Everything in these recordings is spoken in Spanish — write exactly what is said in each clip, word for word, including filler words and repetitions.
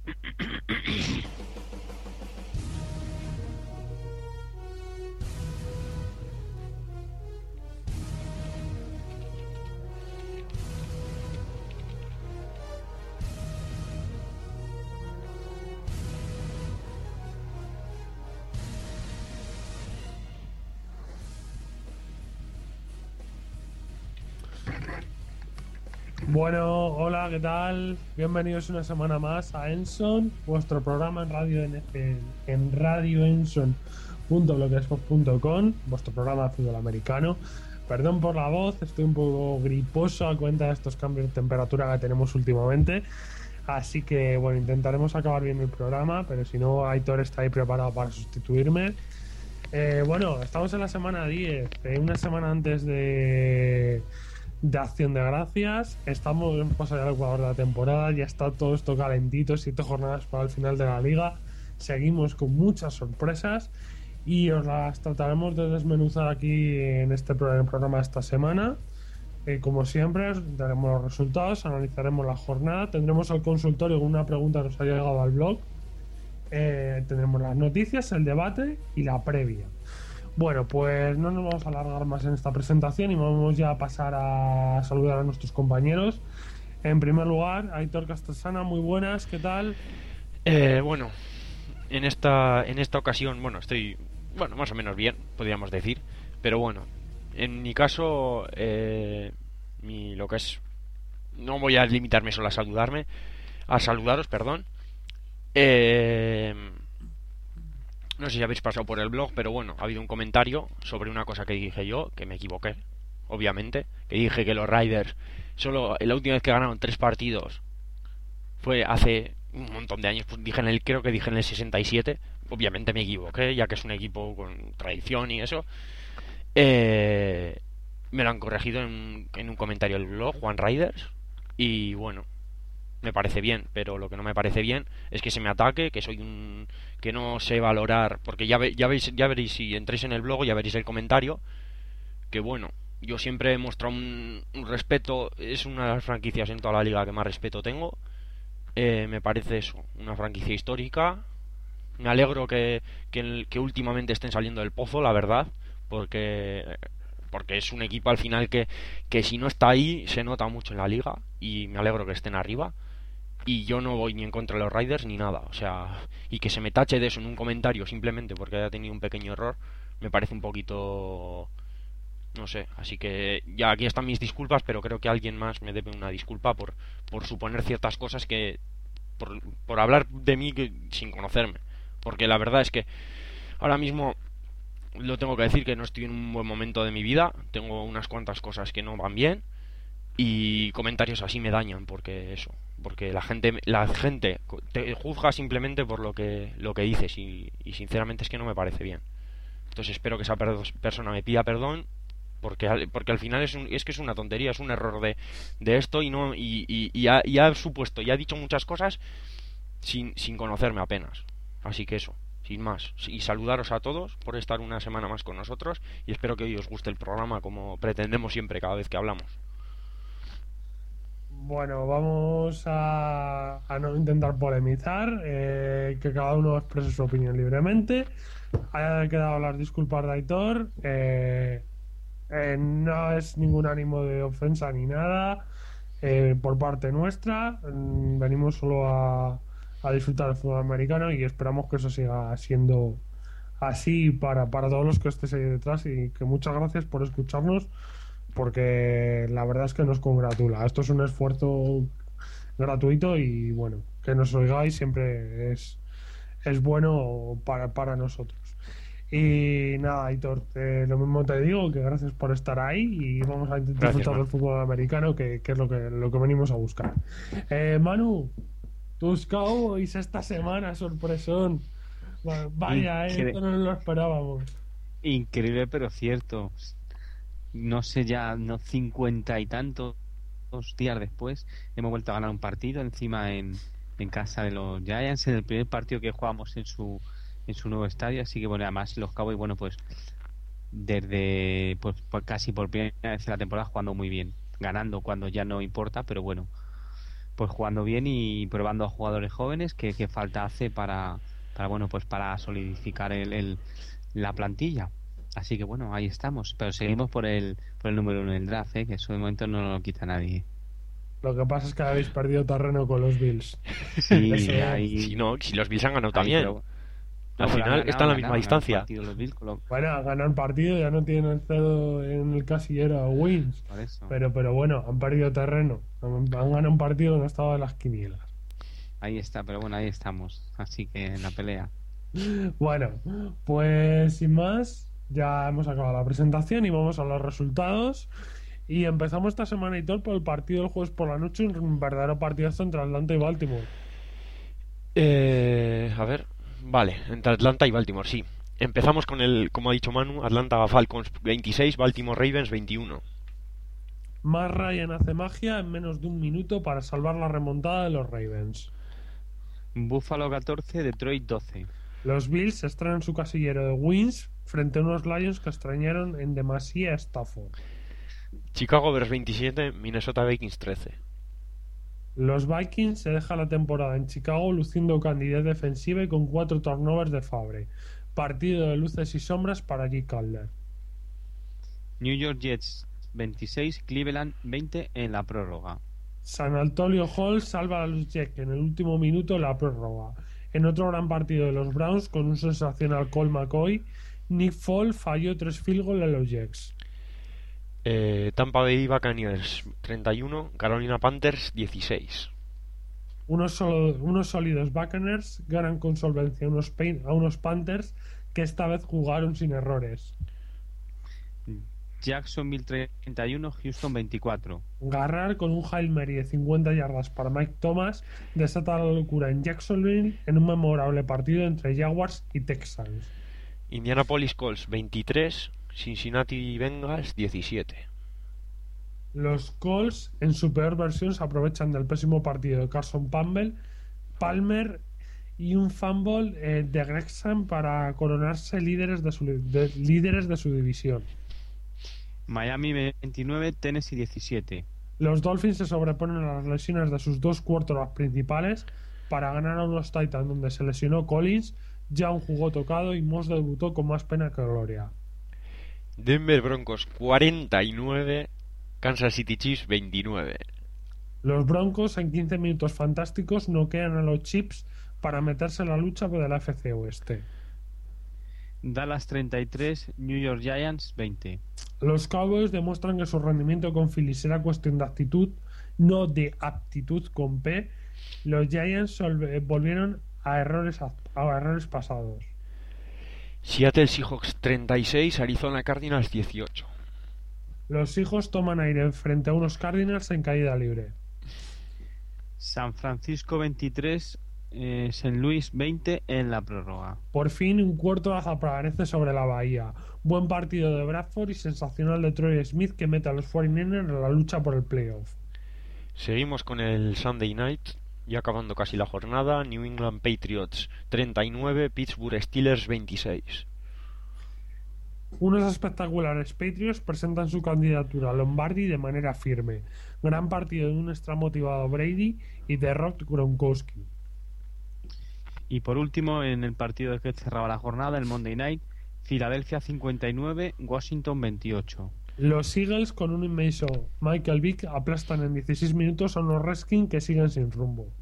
Bueno, hola, ¿qué tal? Bienvenidos una semana más a Enson, vuestro programa en radio en, en, en radio enson punto blogspot punto com, vuestro programa de fútbol americano. Perdón por la voz, estoy un poco griposo a cuenta de estos cambios de temperatura que tenemos últimamente. Así que, bueno, intentaremos acabar bien el programa, pero si no, Aitor está ahí preparado para sustituirme. Eh, bueno, estamos en la semana diez, eh, una semana antes de... de Acción de Gracias. Estamos en pasado ya el Ecuador de la temporada, ya está todo esto calentito, siete jornadas para el final de la liga. Seguimos con muchas sorpresas y os las trataremos de desmenuzar aquí en este programa de esta semana. Eh, como siempre, os daremos los resultados, analizaremos la jornada, tendremos el consultorio con una pregunta que nos ha llegado al blog, eh, tendremos las noticias, el debate y la previa. Bueno, pues no nos vamos a alargar más en esta presentación y vamos ya a pasar a saludar a nuestros compañeros. En primer lugar, Aitor Castasana, muy buenas, ¿qué tal? Eh, bueno, en esta en esta ocasión, bueno, estoy, bueno, más o menos bien, podríamos decir, pero bueno, en mi caso, eh, mi, lo que es, no voy a limitarme solo a saludarme, a saludaros, perdón. Eh, no sé si habéis pasado por el blog, pero bueno, ha habido un comentario sobre una cosa que dije yo, que me equivoqué, obviamente, que dije que los Raiders, solo la última vez que ganaron tres partidos fue hace un montón de años, pues dije en el, creo que dije en el sesenta y siete, obviamente me equivoqué, ya que es un equipo con tradición y eso. Eh, me lo han corregido en, en un comentario del blog, Juan Raiders, y bueno, me parece bien, pero lo que no me parece bien es que se me ataque, que soy un, que no sé valorar, porque ya, ve, ya veis, ya veréis, si entréis en el blog ya veréis el comentario, que bueno, yo siempre he mostrado un, un respeto, es una de las franquicias en toda la liga que más respeto tengo. Eh, me parece eso, una franquicia histórica. Me alegro que, que, que últimamente estén saliendo del pozo, la verdad, porque porque es un equipo al final que, que si no está ahí se nota mucho en la liga, y me alegro que estén arriba. Y yo no voy ni en contra de los Raiders ni nada, o sea, y que se me tache de eso en un comentario simplemente porque haya tenido un pequeño error, me parece un poquito, no sé. Así que ya aquí están mis disculpas, pero creo que alguien más me debe una disculpa por, por suponer ciertas cosas que, por, por hablar de mí que, sin conocerme, porque la verdad es que ahora mismo lo tengo que decir, que no estoy en un buen momento de mi vida, tengo unas cuantas cosas que no van bien, y comentarios así me dañan, porque eso, porque la gente la gente te juzga simplemente por lo que lo que dices, y, y sinceramente es que no me parece bien. Entonces espero que esa per- persona me pida perdón, porque al, porque al final es, un, es que es una tontería, es un error de, de esto, y no y, y, y, ha, y ha supuesto y ha dicho muchas cosas sin, sin conocerme apenas. Así que eso, sin más, y saludaros a todos por estar una semana más con nosotros, y espero que hoy os guste el programa como pretendemos siempre cada vez que hablamos. Bueno, vamos a, a no intentar polemizar, eh, que cada uno exprese su opinión libremente. Haya quedado las disculpas de Aitor. Eh, eh, no es ningún ánimo de ofensa ni nada, eh, por parte nuestra. Mm, venimos solo a, a disfrutar del fútbol americano y esperamos que eso siga siendo así para, para todos los que estéis ahí detrás, y que muchas gracias por escucharnos, porque la verdad es que nos congratula. Esto es un esfuerzo gratuito y bueno, que nos oigáis siempre es, es bueno para, para nosotros. Y nada, Aitor, eh, lo mismo te digo, que gracias por estar ahí, y vamos a Gracias, disfrutar man. del fútbol americano, que, que es lo que, lo que venimos a buscar. Eh, Manu, tus Cowboys esta semana, sorpresón. Va- Vaya, eh, Incre- esto no lo esperábamos. increíble, pero cierto. No sé, ya no cincuenta y tantos días después hemos vuelto a ganar un partido encima en, en casa de los Giants, en el primer partido que jugamos en su en su nuevo estadio. Así que bueno, además los Cowboys, bueno, pues desde pues, pues casi por primera vez en la temporada jugando muy bien, ganando cuando ya no importa, pero bueno, pues jugando bien y probando a jugadores jóvenes que, que falta hace para, para bueno pues para solidificar el, el la plantilla. Así que bueno, ahí estamos, pero seguimos por el por el número uno del draft, ¿eh? Que eso de momento no lo quita nadie. Lo que pasa es que habéis perdido terreno con los Bills. Sí, Eso, ahí, Si no, si los Bills han ganado ahí, también. pero- Al no, pero final han está en la ganado, misma han ganado distancia. el partido los Bills, con lo- Bueno, ganan partido, ya no tienen el cedo en el casillero wins. por eso. Pero, pero bueno, han perdido terreno. Han, han ganado un partido que no estaba en las quinielas. Ahí está, pero bueno, ahí estamos. Así que en la pelea. Bueno, pues sin más, ya hemos acabado la presentación y vamos a los resultados. Y empezamos esta semana y todo por el partido del jueves por la noche, un verdadero partidazo entre Atlanta y Baltimore. Eh, a ver, vale, entre Atlanta y Baltimore, sí. Empezamos con el, como ha dicho Manu, Atlanta Falcons veintiséis, Baltimore Ravens veintiuno. Matt Ryan hace magia en menos de un minuto para salvar la remontada de los Ravens. Buffalo catorce, Detroit doce. Los Bills estrenan su casillero de wins frente a unos Lions que extrañaron en demasía a Stafford. Chicago Bears veintisiete, Minnesota Vikings trece. Los Vikings se dejan la temporada en Chicago luciendo candidez defensiva y con cuatro turnovers de Favre. Partido de luces y sombras para G. Calder. New York Jets veintiséis, Cleveland veinte en la prórroga. San Antonio Hall salva a los Jets en el último minuto de la prórroga. En otro gran partido de los Browns con un sensacional Colt McCoy, Nick Foles falló tres field goals en los Jets. Eh, Tampa Bay Buccaneers treinta y uno, Carolina Panthers dieciséis. Unos, solo- unos sólidos Buccaneers ganan con solvencia a unos, Pain- a unos Panthers que esta vez jugaron sin errores. Jacksonville treinta y uno, Houston veinticuatro. Garrar con un Hail Mary de cincuenta yardas para Mike Thomas desata la locura en Jacksonville en un memorable partido entre Jaguars y Texans. Indianapolis Colts veintitrés, Cincinnati Bengals diecisiete. Los Colts en su peor versión se aprovechan del pésimo partido de Carson Palmer, Palmer y un fumble eh, de Grexham para coronarse líderes de su, de, líderes de su división. Miami veintinueve, Tennessee diecisiete. Los Dolphins se sobreponen a las lesiones de sus dos quarterbacks principales para ganar a unos Titans donde se lesionó Collins, Young jugó tocado y Moss debutó con más pena que gloria. Denver Broncos cuarenta y nueve, Kansas City Chiefs veintinueve. Los Broncos en quince minutos fantásticos noquean a los Chiefs para meterse en la lucha de la F C Oeste. Dallas treinta y tres, New York Giants veinte. Los Cowboys demuestran que su rendimiento con Philly será cuestión de actitud, no de aptitud con P. Los Giants solve- volvieron a errores, a, a errores pasados. Seattle Seahawks treinta y seis, Arizona Cardinals dieciocho. Los hijos toman aire frente a unos Cardinals en caída libre. San Francisco veintitrés, eh, Saint Louis veinte en la prórroga. Por fin un cuarto aparece sobre la bahía. Buen partido de Bradford y sensacional de Troy Smith que mete a los cuarenta y nueve en la lucha por el playoff. Seguimos con el Sunday Night, ya acabando casi la jornada. New England Patriots treinta y nueve, Pittsburgh Steelers veintiséis. Unos espectaculares Patriots presentan su candidatura a Lombardi de manera firme. Gran partido de un extra motivado Brady y de Rock Gronkowski. Y por último, en el partido que cerraba la jornada, el Monday Night, Filadelfia cincuenta y nueve, Washington veintiocho. Los Eagles con un inmenso Michael Vick aplastan en dieciséis minutos a unos Redskins que siguen sin rumbo.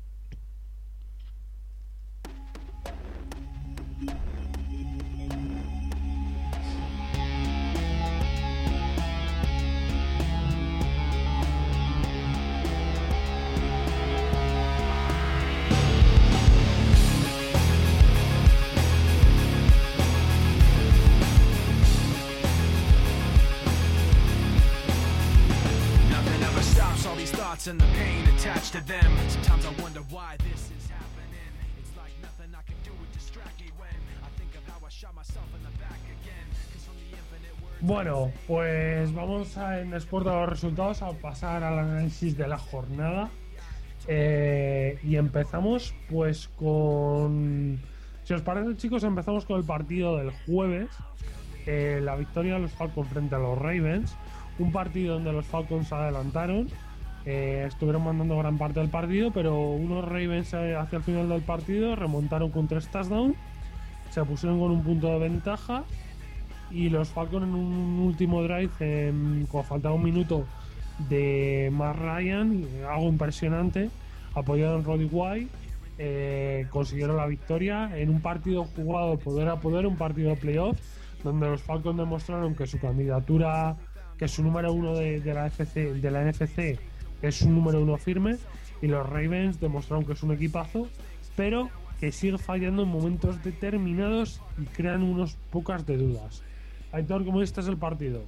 Nothing ever stops all these thoughts and the pain attached to them. Sometimes I wonder why this is happening. It's like nothing I can do would distract me when I think of how I shot myself in the back again. 'Cause from the infinite words. Bueno, pues vamos a, en después de los resultados a pasar al análisis de la jornada. Eh, y empezamos pues con... Si os parece, chicos, empezamos con el partido del jueves. Eh, la victoria de los Falcons frente a los Ravens. Un partido donde los Falcons se adelantaron eh, estuvieron mandando gran parte del partido, pero unos Ravens eh, hacia el final del partido remontaron con tres touchdowns, se pusieron con un punto de ventaja y los Falcons en un último drive, eh, cuando faltaba un minuto de Matt Ryan, algo impresionante, apoyado en Roddy White, eh, consiguieron la victoria en un partido jugado poder a poder, un partido de playoff, donde los Falcons demostraron que su candidatura, que su número uno de, de la F C, de la N F C es un número uno firme, y los Ravens demostraron que es un equipazo, pero que sigue fallando en momentos determinados y crean unos pocas de dudas. Aitor, ¿cómo viste el partido?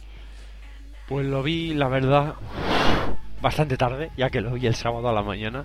Pues lo vi, la verdad, bastante tarde, ya que lo vi el sábado a la mañana.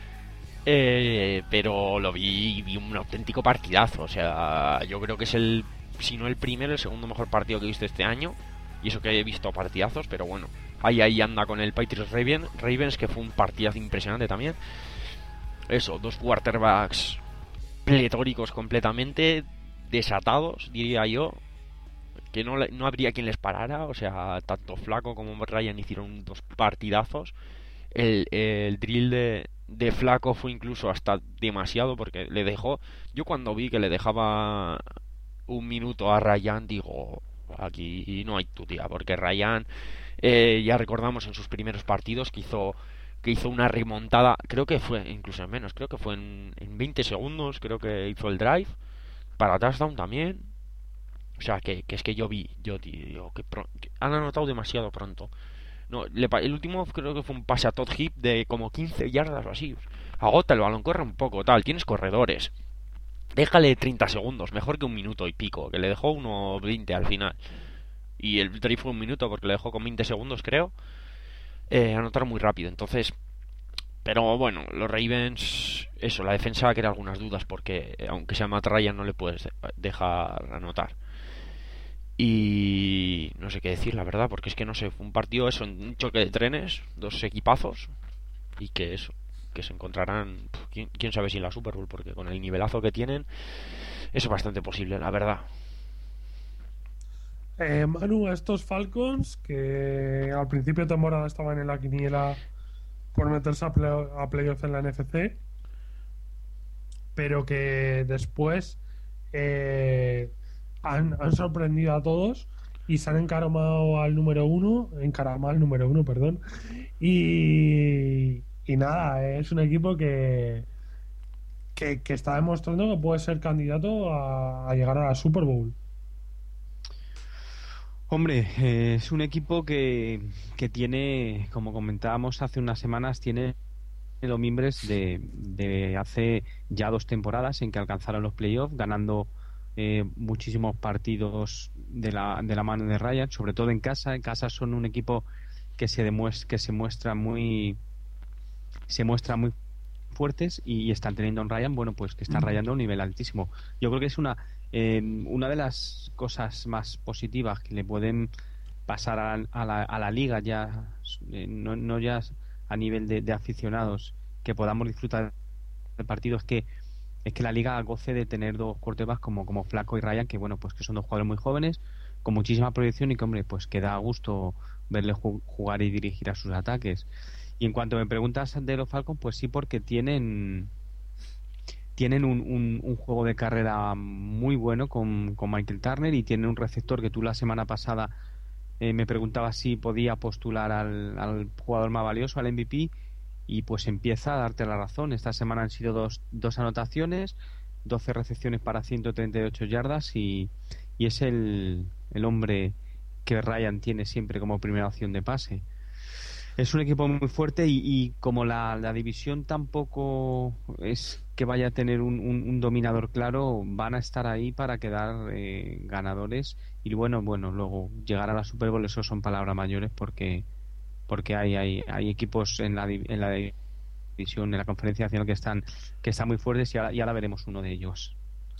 Eh, pero lo vi, vi un auténtico partidazo. O sea, yo creo que es el, si no el primero, el segundo mejor partido que he visto este año. Y eso que he visto partidazos, pero bueno, ahí ahí anda con el Patriots Ravens, Ravens, que fue un partidazo impresionante también. Eso, dos quarterbacks pletóricos completamente, desatados, diría yo, que no, no habría quien les parara. O sea, tanto Flaco como Ryan hicieron dos partidazos. El, el drill de, de Flaco fue incluso hasta demasiado, porque le dejó, yo cuando vi que le dejaba un minuto a Ryan, digo, aquí no hay tu tía, porque Ryan, eh, ya recordamos en sus primeros partidos que hizo que hizo una remontada, creo que fue incluso en menos, creo que fue en, en veinte segundos, creo que hizo el drive para touchdown también. O sea, que, que es que yo vi, yo digo, que, pro, que han anotado demasiado pronto. No, le, el último creo que fue un pase a Todd Heap de como quince yardas o así. Agota el balón, corre un poco, tal, tienes corredores. Déjale treinta segundos, mejor que un minuto y pico, que le dejó uno veinte al final. Y el drive fue un minuto porque le dejó con veinte segundos, creo. Eh, anotaron muy rápido, entonces... Pero bueno, los Ravens, eso, la defensa crea algunas dudas porque aunque sea Matt Ryan no le puedes dejar anotar. Y no sé qué decir, la verdad, porque es que no sé, fue un partido eso, un choque de trenes, dos equipazos, y que eso, que se encontrarán, quién, quién sabe si en la Super Bowl, porque con el nivelazo que tienen, eso es bastante posible, la verdad. Eh, Manu, estos Falcons, que al principio de temporada estaban en la quiniela por meterse a, play, a playoff en la N F C, pero que después... Eh, Han, han sorprendido a todos y se han encaramado al número uno, encaramado al número uno, perdón. Y, y nada, es un equipo que, que, que está demostrando que puede ser candidato a, a llegar a la Super Bowl. Hombre, eh, es un equipo que, que tiene, como comentábamos hace unas semanas, tiene los mimbres de, de hace ya dos temporadas en que alcanzaron los playoffs, ganando Eh, muchísimos partidos de la, de la mano de Ryan, sobre todo en casa. En casa son un equipo que se demuestra, que se muestra muy se muestra muy fuertes y están teniendo en Ryan, bueno, pues que está rayando a un nivel altísimo. Yo creo que es una eh, una de las cosas más positivas que le pueden pasar a, a, la, a la liga, ya eh, no, no ya a nivel de, de aficionados, que podamos disfrutar del partido, es que es que la liga goce de tener dos quarterbacks como, como Flaco y Ryan, que bueno, pues que son dos jugadores muy jóvenes, con muchísima proyección y que, hombre, pues que da gusto verles jugar y dirigir a sus ataques. Y en cuanto me preguntas de los Falcons, pues sí, porque tienen tienen un, un, un juego de carrera muy bueno con, con Michael Turner, y tienen un receptor que tú la semana pasada eh, me preguntabas si podía postular al, al jugador más valioso, al M V P, y pues empieza a darte la razón. Esta semana han sido dos, dos anotaciones, doce recepciones para ciento treinta y ocho yardas, y, y es el, el hombre que Ryan tiene siempre como primera opción de pase. Es un equipo muy fuerte y, y como la, la división tampoco es que vaya a tener un, un, un dominador claro, van a estar ahí para quedar eh, ganadores. Y bueno, bueno, luego llegar a la Super Bowl, eso son palabras mayores, porque porque hay, hay, hay equipos en la, en la división, en la conferencia nacional, que están que están muy fuertes, y ahora, y ahora veremos uno de ellos.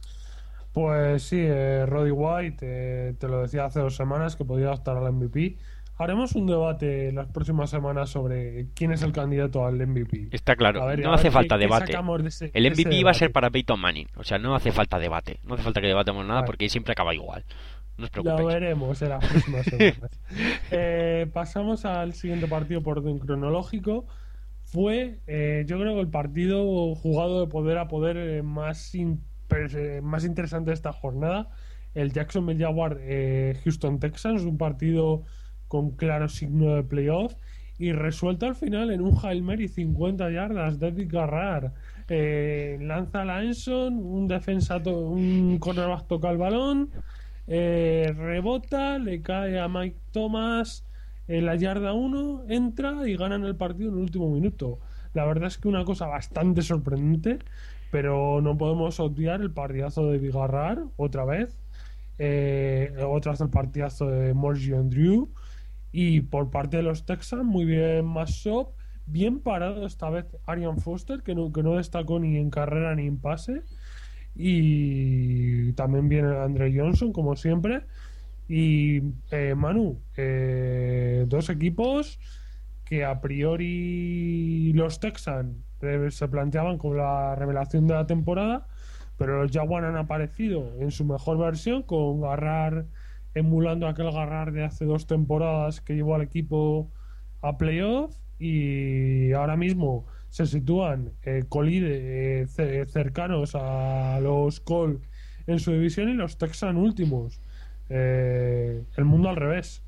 Pues sí, eh, Roddy White, eh, te lo decía hace dos semanas que podía optar al M V P. Haremos un debate las próximas semanas sobre quién es el candidato al M V P. Está claro, a ver, no a hace ver falta qué, debate. qué de ese, el M V P de va a ser para Peyton Manning, o sea, no hace falta debate, no hace falta que debatamos nada, porque siempre acaba igual. No os Lo preocupéis. veremos en las próximas semanas. Eh, pasamos al siguiente partido por orden cronológico. Fue, eh, yo creo que el partido jugado de poder a poder eh, más, in- eh, más interesante de esta jornada. El Jacksonville Jaguars eh, Houston Texans, un partido con claro signo de playoff y resuelto al final en un Hail Mary cincuenta yardas de Eddie Garrard. Eh, lanza a Enson, un defensa, to- un cornerback toca el balón, eh, rebota, le cae a Mike Thomas en la yarda uno, entra y ganan el partido en el último minuto. La verdad es que una cosa bastante sorprendente, pero no podemos obviar el partidazo de Vigarrar otra vez. Eh, otra vez el partidazo de Morgie Drew. Y por parte de los Texans, muy bien Massop, bien parado esta vez Arian Foster, que no, que no destacó ni en carrera ni en pase. Y también viene Andre Johnson, como siempre. Y eh, Manu, eh, dos equipos que a priori los Texans eh, se planteaban como la revelación de la temporada, pero los Jaguars han aparecido en su mejor versión, con Garrard emulando aquel Garrard de hace dos temporadas que llevó al equipo a playoff, y ahora mismo se sitúan eh, colide, eh, ce- cercanos a los Colts en su división y los Texans últimos. Eh, el mundo al revés.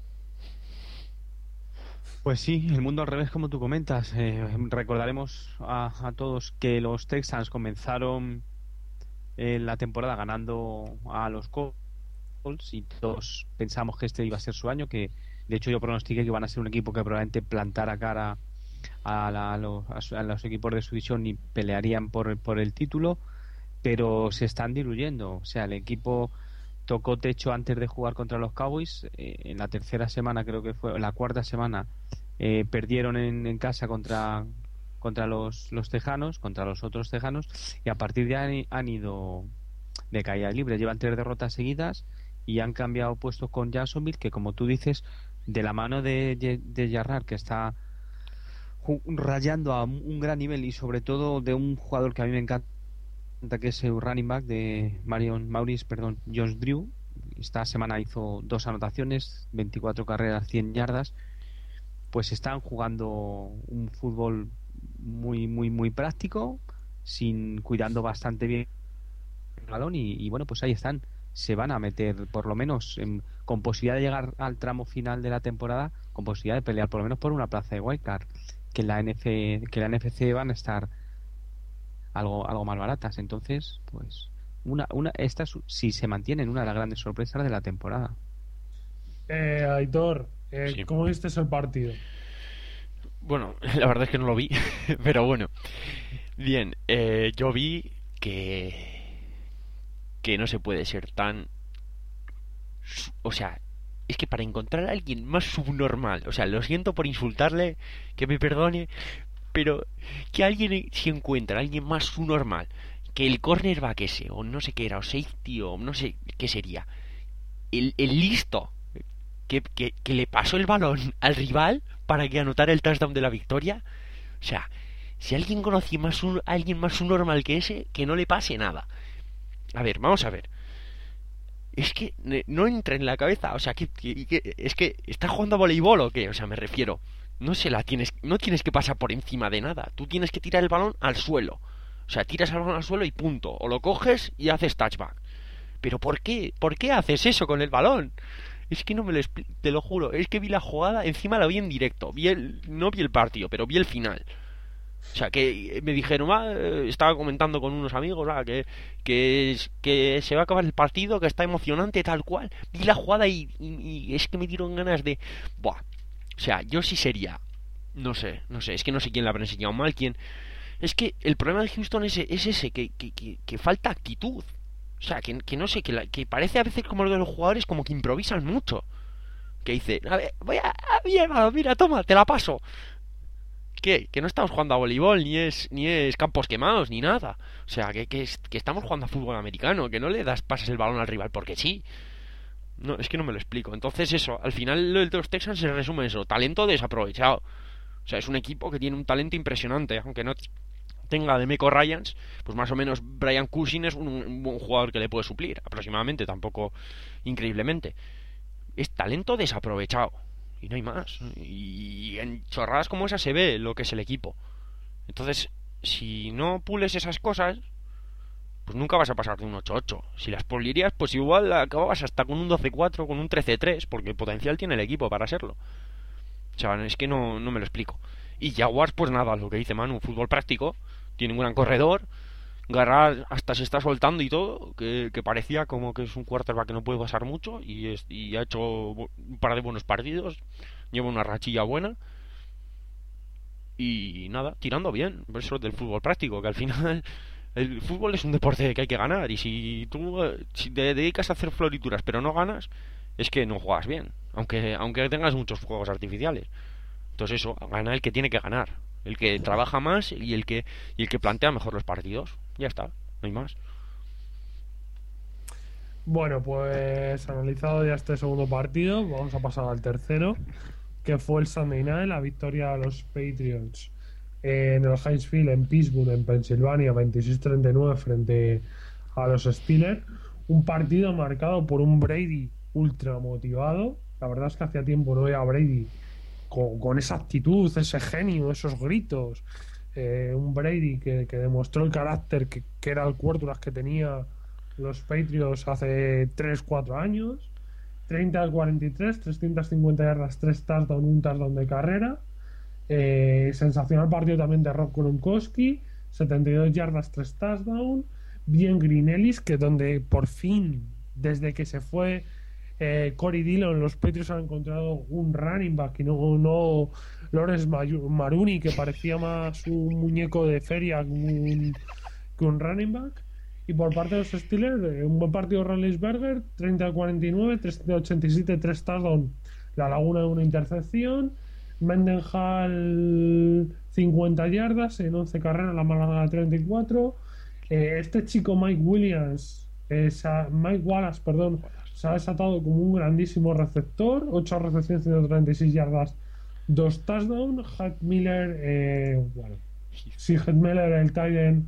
Pues sí, el mundo al revés, como tú comentas. Eh, recordaremos a, a todos que los Texans comenzaron eh, la temporada ganando a los Colts y todos pensamos que este iba a ser su año, que de hecho yo pronostiqué que iban a ser un equipo que probablemente plantara cara a, la- a los, a su- a los equipos de su división y pelearían por, por el título, pero se están diluyendo. O sea, el equipo tocó techo antes de jugar contra los Cowboys. Eh, en la tercera semana, creo que fue, en la cuarta semana, eh, perdieron en, en casa contra contra los, los Tejanos, contra los otros Tejanos, y a partir de ahí han, han ido de caída libre. Llevan tres derrotas seguidas y han cambiado puestos con Jacksonville, que como tú dices, de la mano de, de, de Jarrard, que está ju- rayando a un gran nivel, y sobre todo de un jugador que a mí me encanta, que es el running back de Marion Maurice, perdón, Josh Drew. Esta semana hizo dos anotaciones, veinticuatro carreras, cien yardas. Pues están jugando un fútbol muy muy muy práctico, sin cuidando bastante bien el balón, y, y bueno, pues ahí están. Se van a meter por lo menos en- con posibilidad de llegar al tramo final de la temporada, con posibilidad de pelear por lo menos por una plaza de wildcard, que en la N F que en la N F C van a estar algo algo más baratas. Entonces, pues una una esta es, si se mantienen, una de las grandes sorpresas de la temporada. Eh, Aitor, eh, Sí. ¿cómo viste el partido? Bueno, la verdad es que no lo vi, pero bueno. Bien, eh, yo vi que que no se puede ser tan, su- o sea, es que para encontrar a alguien más subnormal, o sea, lo siento por insultarle, que me perdone, pero que alguien eh, se encuentra a alguien más subnormal que el cornerback ese, o no sé qué era, o safety, o no sé qué sería, el, el listo que, que, que le pasó el balón al rival para que anotara el touchdown de la victoria. O sea, si alguien conoce más un, a alguien más subnormal que ese, que no le pase nada. A ver, vamos a ver. Es que ne- no entra en la cabeza. O sea, que, que- que- es que ¿estás jugando a voleibol o qué? O sea, me refiero. No se la tienes, no tienes que pasar por encima de nada. Tú tienes que tirar el balón al suelo. O sea, tiras el balón al suelo y punto. O lo coges y haces touchback. Pero ¿por qué? ¿Por qué haces eso con el balón? Es que no me lo expli- te lo juro. Es que vi la jugada, encima la vi en directo. Vi el, no vi el partido, pero vi el final. O sea, que me dijeron, ah, eh, estaba comentando con unos amigos, ah, que, que, es- que se va a acabar el partido, que está emocionante, tal cual. Vi la jugada y, y- y es que me dieron ganas de... Buah. O sea, yo sí sería... No sé, no sé, es que no sé quién la habrá enseñado mal, quién... Es que el problema de Houston es, es ese, que, que, que, que falta actitud. O sea, que, que no sé, que, la- que parece a veces como lo de los jugadores como que improvisan mucho. Que dice, a ver, voy a... a mira, mira, toma, te la paso. ¿Qué? Que no estamos jugando a voleibol, ni es ni es campos quemados, ni nada. O sea, que, que, es- que estamos jugando a fútbol americano, que no le das pases el balón al rival porque sí. No, es que no me lo explico. Entonces eso, al final lo de los Texans se resume en eso, talento desaprovechado. O sea, es un equipo que tiene un talento impresionante, aunque no tenga de Meco Ryans, pues más o menos Brian Cushing es un, un buen jugador que le puede suplir, aproximadamente, tampoco increíblemente. Es talento desaprovechado, y no hay más. Y en chorradas como esa se ve lo que es el equipo. Entonces, si no pules esas cosas, pues nunca vas a pasar de un ocho ocho. Si las pulirías, pues igual acababas hasta con un doce cuatro, con un trece tres, porque el potencial tiene el equipo para serlo. O sea, es que no, no me lo explico. Y Jaguars, pues nada, lo que dice Manu, fútbol práctico, tiene un gran corredor, Garrard hasta se está soltando y todo, que, que parecía como que es un quarterback que no puede pasar mucho, y, es, y ha hecho un par de buenos partidos, lleva una rachilla buena, y nada, tirando bien. Eso es del fútbol práctico, que al final el fútbol es un deporte que hay que ganar, y si tú si te dedicas a hacer florituras pero no ganas, es que no juegas bien, aunque aunque tengas muchos juegos artificiales. Entonces eso, gana el que tiene que ganar, el que trabaja más y el que y el que plantea mejor los partidos. Ya está, no hay más. Bueno, pues analizado ya este segundo partido, vamos a pasar al tercero, que fue el Sunday Night, la victoria de los Patriots en el Heinz Field en Pittsburgh, en Pensilvania, veintiséis treinta y nueve frente a los Steelers. Un partido marcado por un Brady ultra motivado. La verdad es que hacía tiempo no veía a Brady con, con esa actitud, ese genio, esos gritos. Eh, un Brady que, que demostró el carácter que, que era el quarterback que tenía los Patriots hace tres cuatro años. Treinta al cuarenta y tres, trescientas cincuenta yardas, tres touchdowns, un touchdown de carrera. Eh, sensacional partido también de Rob Gronkowski, setenta y dos yardas, tres touchdowns. Bien Green Ellis, que donde por fin, desde que se fue eh, Corey Dillon, los Patriots han encontrado un running back y no, no Lawrence Maruni, que parecía más un muñeco de feria que un, que un running back. Y por parte de los Steelers, un buen partido de Roethlisberger, treinta a cuarenta y nueve, trescientos ochenta y siete, tres touchdowns, la laguna de una intercepción. Mendenhall cincuenta yardas en once carreras, la más larga de treinta y cuatro. Eh, este chico Mike Williams, eh, Mike Wallace, perdón, se ha desatado como un grandísimo receptor, ocho recepciones, ciento treinta y seis yardas, dos touchdowns. Hack Miller, eh, bueno, sí, Hack Miller, el tight end,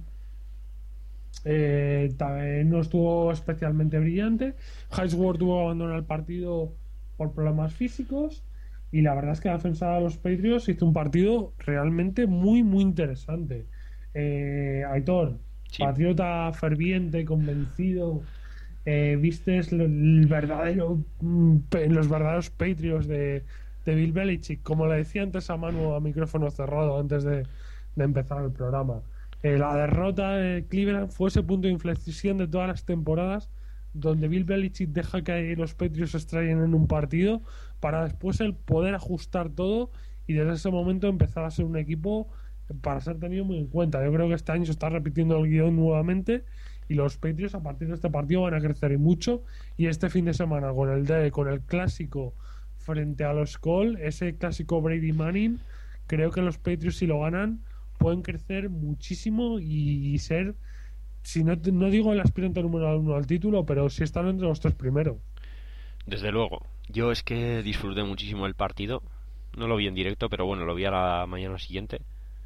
eh, también no estuvo especialmente brillante. Highsworth tuvo que abandonar el partido por problemas físicos. Y la verdad es que la defensa de los Patriots hizo un partido realmente muy, muy interesante. Eh, Aitor, sí. Patriota ferviente, convencido, eh, vistes el verdadero, los verdaderos Patriots de, de Bill Belichick, como le decía antes a Manu a micrófono cerrado antes de, de empezar el programa. Eh, la derrota de Cleveland fue ese punto de inflexión de todas las temporadas, donde Bill Belichick deja que los Patriots se extrayen en un partido para después el poder ajustar todo y desde ese momento empezar a ser un equipo para ser tenido muy en cuenta. Yo creo que este año se está repitiendo el guión nuevamente y los Patriots a partir de este partido van a crecer y mucho, y este fin de semana con el de, con el clásico frente a los Colts, ese clásico Brady Manning, creo que los Patriots, si lo ganan, pueden crecer muchísimo y, y ser, si no, no digo el aspirante número uno al título, pero sí están entre los tres primeros. Desde luego. Yo es que disfruté muchísimo el partido. No lo vi en directo, pero bueno, lo vi a la mañana siguiente.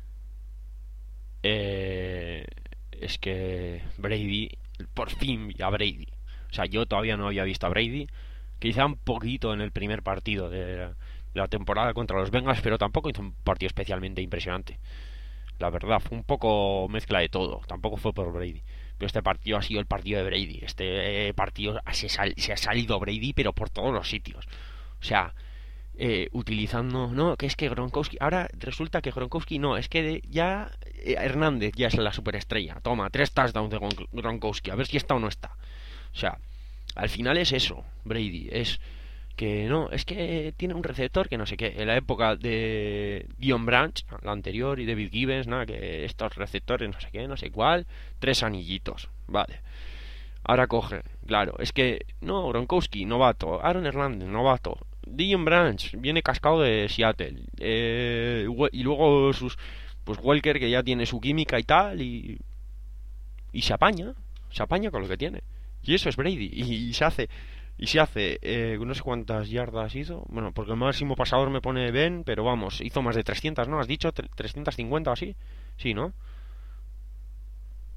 Eh, es que Brady, por fin vi a Brady. O sea, yo todavía no había visto a Brady. Quizá un poquito en el primer partido de la temporada contra los Bengals, pero tampoco hizo un partido especialmente impresionante. La verdad, fue un poco mezcla de todo. Tampoco fue por Brady. Pero este partido ha sido el partido de Brady. Este partido se, sal, se ha salido Brady, pero por todos los sitios. O sea, eh, utilizando... No, que es que Gronkowski... Ahora resulta que Gronkowski no. Es que de, ya eh, Hernández ya es la superestrella. Toma, tres touchdowns de Gronkowski. A ver si está o no está. O sea, al final es eso, Brady. Es... que no, es que tiene un receptor que no sé qué. En la época de Dion Branch, la anterior, y David Gibbons, nada, que estos receptores no sé qué, no sé cuál, tres anillitos, vale. Ahora coge, claro, es que no, Gronkowski, novato, Aaron Hernández, novato, Dion Branch, viene cascado de Seattle, eh, y luego sus, pues Welker, que ya tiene su química y tal, y y se apaña, se apaña con lo que tiene, y eso es Brady, y, y se hace Y se hace, eh, no sé cuántas yardas hizo. Bueno, porque el máximo pasador me pone Ben, pero vamos, hizo más de trescientas, ¿no? ¿Has dicho trescientas cincuenta o así? Sí, ¿no?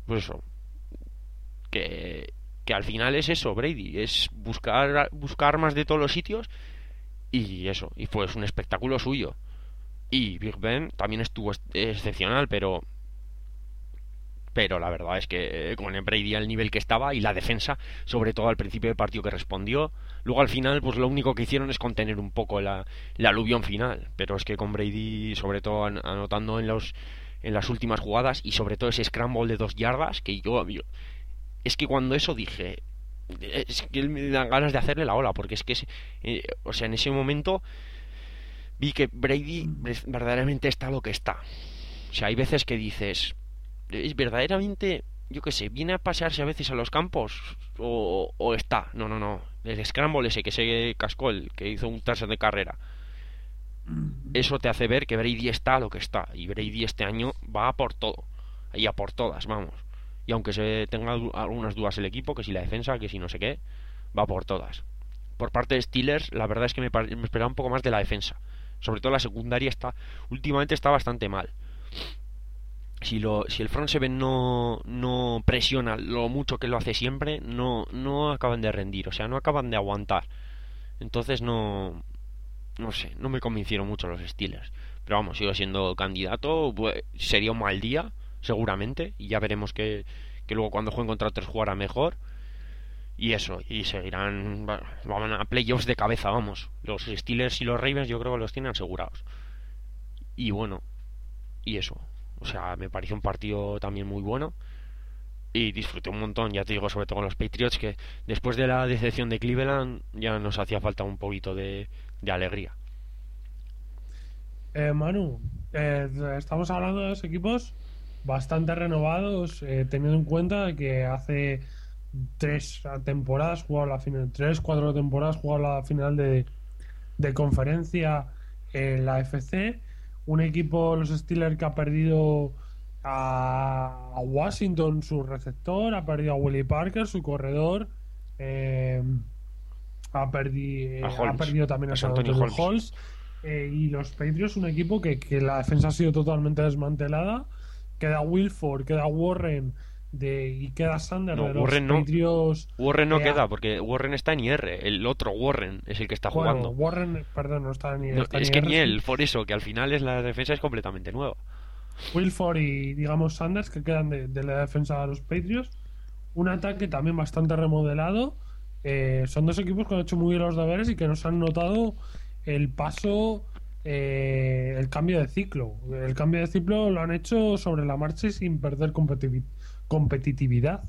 pues eso, que, que al final es eso, Brady, es buscar, buscar armas de todos los sitios y eso, y fue un espectáculo suyo. Y Big Ben también estuvo ex- excepcional, pero pero la verdad es que con el Brady al nivel que estaba y la defensa, sobre todo al principio del partido que respondió, luego al final pues lo único que hicieron es contener un poco la, la aluvión final, pero es que con Brady sobre todo an- anotando en los en las últimas jugadas y sobre todo ese scramble de dos yardas que yo, yo- es que cuando eso dije es que me dan ganas de hacerle la ola porque es que es- eh, o sea en ese momento vi que Brady verdaderamente está lo que está. O sea, hay veces que dices, es verdaderamente, yo qué sé, viene a pasearse a veces a los campos o, o está. No, no, no. El scramble ese que se cascó, el que hizo un touchdown de carrera. Eso te hace ver que Brady está lo que está. Y Brady este año va a por todo. Y a por todas, vamos. Y aunque se tenga du- algunas dudas el equipo, que si la defensa, que si no sé qué, va por todas. Por parte de Steelers, la verdad es que me, pare- me esperaba un poco más de la defensa. Sobre todo la secundaria está, últimamente está bastante mal. Si lo, si el front seven no, no presiona lo mucho que lo hace siempre, no, no acaban de rendir, o sea, no acaban de aguantar. Entonces no, no sé, no me convencieron mucho los Steelers. Pero vamos, sigo siendo candidato, pues, sería un mal día, seguramente, y ya veremos que, que luego cuando jueguen contra otros jugará mejor. Y eso, y seguirán, va- van a playoffs de cabeza, vamos. Los Steelers y los Ravens yo creo que los tienen asegurados. Y bueno, y eso. O sea, me pareció un partido también muy bueno. Y disfruté un montón, ya te digo, sobre todo con los Patriots, que después de la decepción de Cleveland ya nos hacía falta un poquito de, de alegría. Eh, Manu, eh, estamos hablando de dos equipos bastante renovados, eh, teniendo en cuenta que hace tres temporadas jugaron la final, tres, cuatro temporadas jugaron la final de, de conferencia en la F C. Un equipo, los Steelers, que ha perdido a a Washington, su receptor, ha perdido a Willie Parker, su corredor, eh, ha, perdi- A eh, ha Holmes, perdido también a a San Antonio Antonio Holmes. Halls. Eh, y los Patriots, un equipo que, que la defensa ha sido totalmente desmantelada. Queda Wilford, queda Warren de, y queda Sander No, de los Warren no. Patriots. Warren no eh, queda, porque Warren está en I R. El otro Warren es el que está bueno, jugando. Warren, perdón, no está ni, No, está es ni que R, ni sí. él, por eso, que al final es la defensa es completamente nueva. Wilford y, digamos, Sanders, que quedan de, de la defensa de los Patriots. Un ataque también bastante remodelado. Eh, son dos equipos que han hecho muy bien los deberes y que nos han notado el paso, eh, el cambio de ciclo. El cambio de ciclo lo han hecho sobre la marcha y sin perder competivi- competitividad.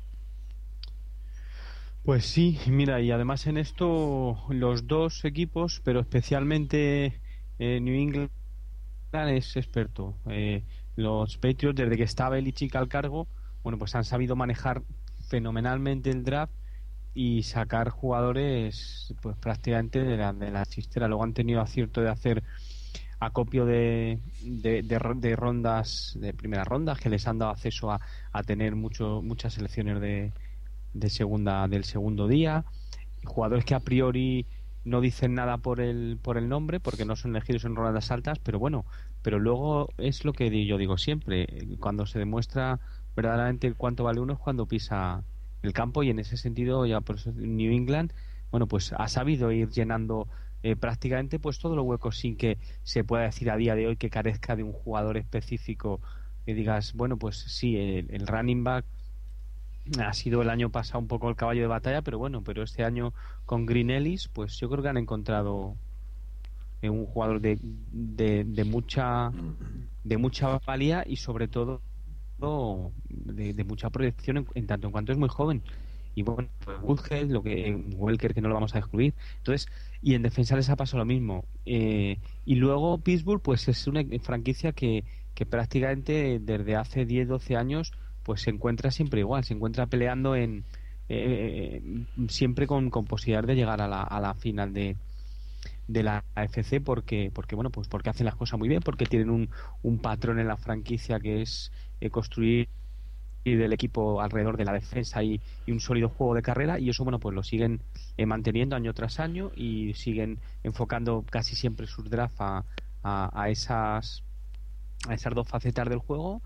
Pues sí, mira, y además en esto los dos equipos, pero especialmente eh, New England es experto. Eh, los Patriots, desde que está Belichick al cargo, bueno, pues han sabido manejar fenomenalmente el draft y sacar jugadores pues prácticamente de la, de la chistera. Luego han tenido acierto de hacer acopio de, de, de, ro- de rondas, de primeras rondas, que les han dado acceso a, a tener mucho, muchas selecciones de, de segunda del segundo día, jugadores que a priori no dicen nada por el por el nombre porque no son elegidos en rondas altas, pero bueno, pero luego es lo que di- yo digo siempre, cuando se demuestra verdaderamente cuánto vale uno es cuando pisa el campo, y en ese sentido ya por eso New England, bueno, pues ha sabido ir llenando eh, prácticamente pues todos los huecos sin que se pueda decir a día de hoy que carezca de un jugador específico que digas, bueno, pues sí, el, el running back ha sido el año pasado un poco el caballo de batalla, pero bueno, pero este año con Green Ellis, pues yo creo que han encontrado eh, un jugador de, de, de mucha de mucha valía y sobre todo de, de mucha proyección en, en tanto en cuanto es muy joven. Y bueno, pues Woodhead, lo que Welker, que no lo vamos a excluir. Entonces, y en defensa les ha pasado lo mismo. Eh, y luego Pittsburgh, pues es una franquicia que, que prácticamente desde hace diez doce años pues se encuentra siempre igual, se encuentra peleando en eh, siempre con, con posibilidad de llegar a la, a la final de, de la A F C porque porque bueno, pues porque hacen las cosas muy bien, porque tienen un, un patrón en la franquicia que es eh, construir del equipo alrededor de la defensa y, y un sólido juego de carrera, y eso bueno pues lo siguen eh, manteniendo año tras año y siguen enfocando casi siempre sus drafts a, a, a esas a esas dos facetas del juego.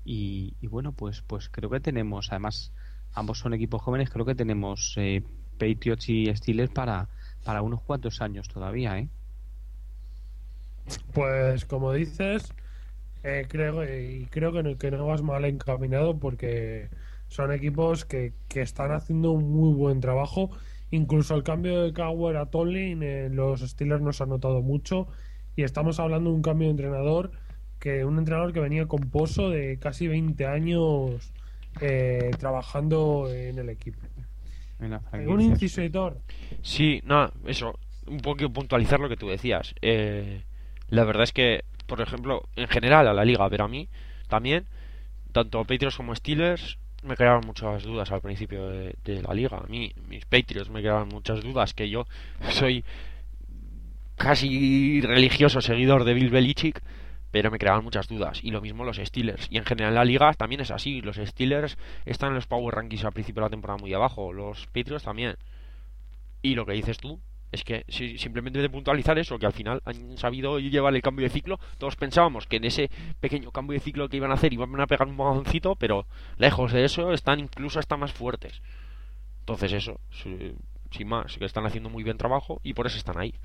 y, y bueno, pues pues creo que tenemos, además ambos son equipos jóvenes, creo que tenemos eh, Patriots y Steelers para, para unos cuantos años todavía, ¿eh? Pues como dices, eh, creo y creo que no, que no vas mal encaminado porque son equipos que, que están haciendo un muy buen trabajo. Incluso el cambio de Cowher a Tomlin en los Steelers nos ha notado mucho y estamos hablando de un cambio de entrenador que un entrenador que venía con pozo de casi veinte años eh, trabajando en el equipo. En la Un franquicia. inciso, editor. Sí, nada, eso, un poco puntualizar lo que tú decías. Eh, la verdad es que, por ejemplo, en general a la liga, pero a mí también, tanto Patriots como Steelers me creaban muchas dudas al principio de, de la liga. A mí, mis Patriots me creaban muchas dudas, que yo soy casi religioso seguidor de Bill Belichick, pero me creaban muchas dudas. Y lo mismo los Steelers. Y en general la liga también es así. Los Steelers están en los Power Rankings al principio de la temporada muy abajo. Los Patriots también. Y lo que dices tú es que si, simplemente de puntualizar eso, que al final han sabido llevar el cambio de ciclo. Todos pensábamos que en ese pequeño cambio de ciclo que iban a hacer iban a pegar un bajoncito, pero lejos de eso están incluso hasta más fuertes. Entonces eso, si- sin más, que están haciendo muy bien trabajo y por eso están ahí.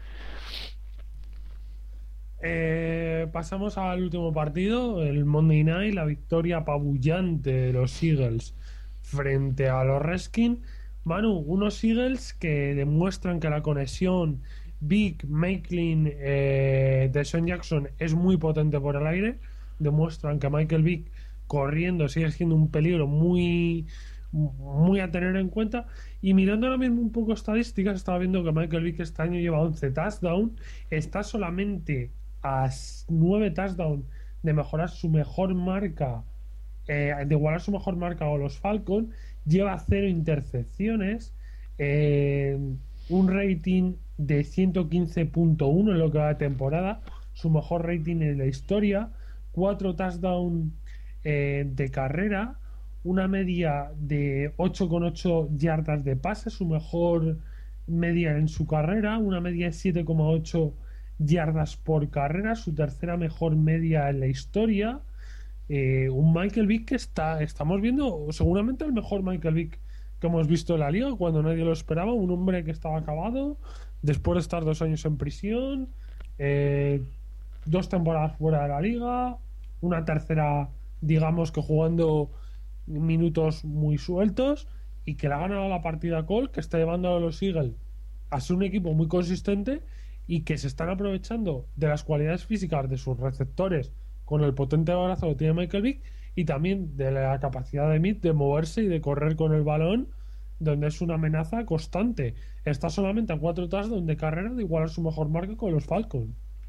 Eh, pasamos al último partido, el Monday Night, la victoria apabullante de los Eagles frente a los Redskins. Manu, unos Eagles que demuestran que la conexión Big, Macklin, eh, de Sean Jackson es muy potente por el aire. Demuestran que Michael Vick corriendo sigue siendo un peligro muy, muy a tener en cuenta. Y mirando ahora mismo un poco estadísticas, estaba viendo que Michael Vick este año lleva once touchdowns, está solamente a nueve touchdowns de mejorar su mejor marca, eh, de igualar su mejor marca o los Falcons, lleva cero intercepciones, eh, un rating de ciento quince punto uno en lo que va de temporada, su mejor rating en la historia, cuatro touchdowns eh, de carrera, una media de ocho coma ocho yardas de pase, su mejor media en su carrera, una media de siete coma ocho yardas por carrera, su tercera mejor media en la historia. Eh, un Michael Vick que está, estamos viendo seguramente el mejor Michael Vick que hemos visto en la liga cuando nadie lo esperaba, un hombre que estaba acabado después de estar dos años en prisión, eh, dos temporadas fuera de la liga, una tercera digamos que jugando minutos muy sueltos y que le ha ganado la partida a Cole, que está llevando a los Eagles a ser un equipo muy consistente y que se están aprovechando de las cualidades físicas de sus receptores con el potente brazo que tiene Michael Vick y también de la capacidad de Mead de moverse y de correr con el balón, donde es una amenaza constante. Está solamente a cuatro touchdowns de carrera de igualar su mejor marca con los Falcons.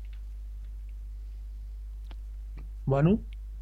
Manu.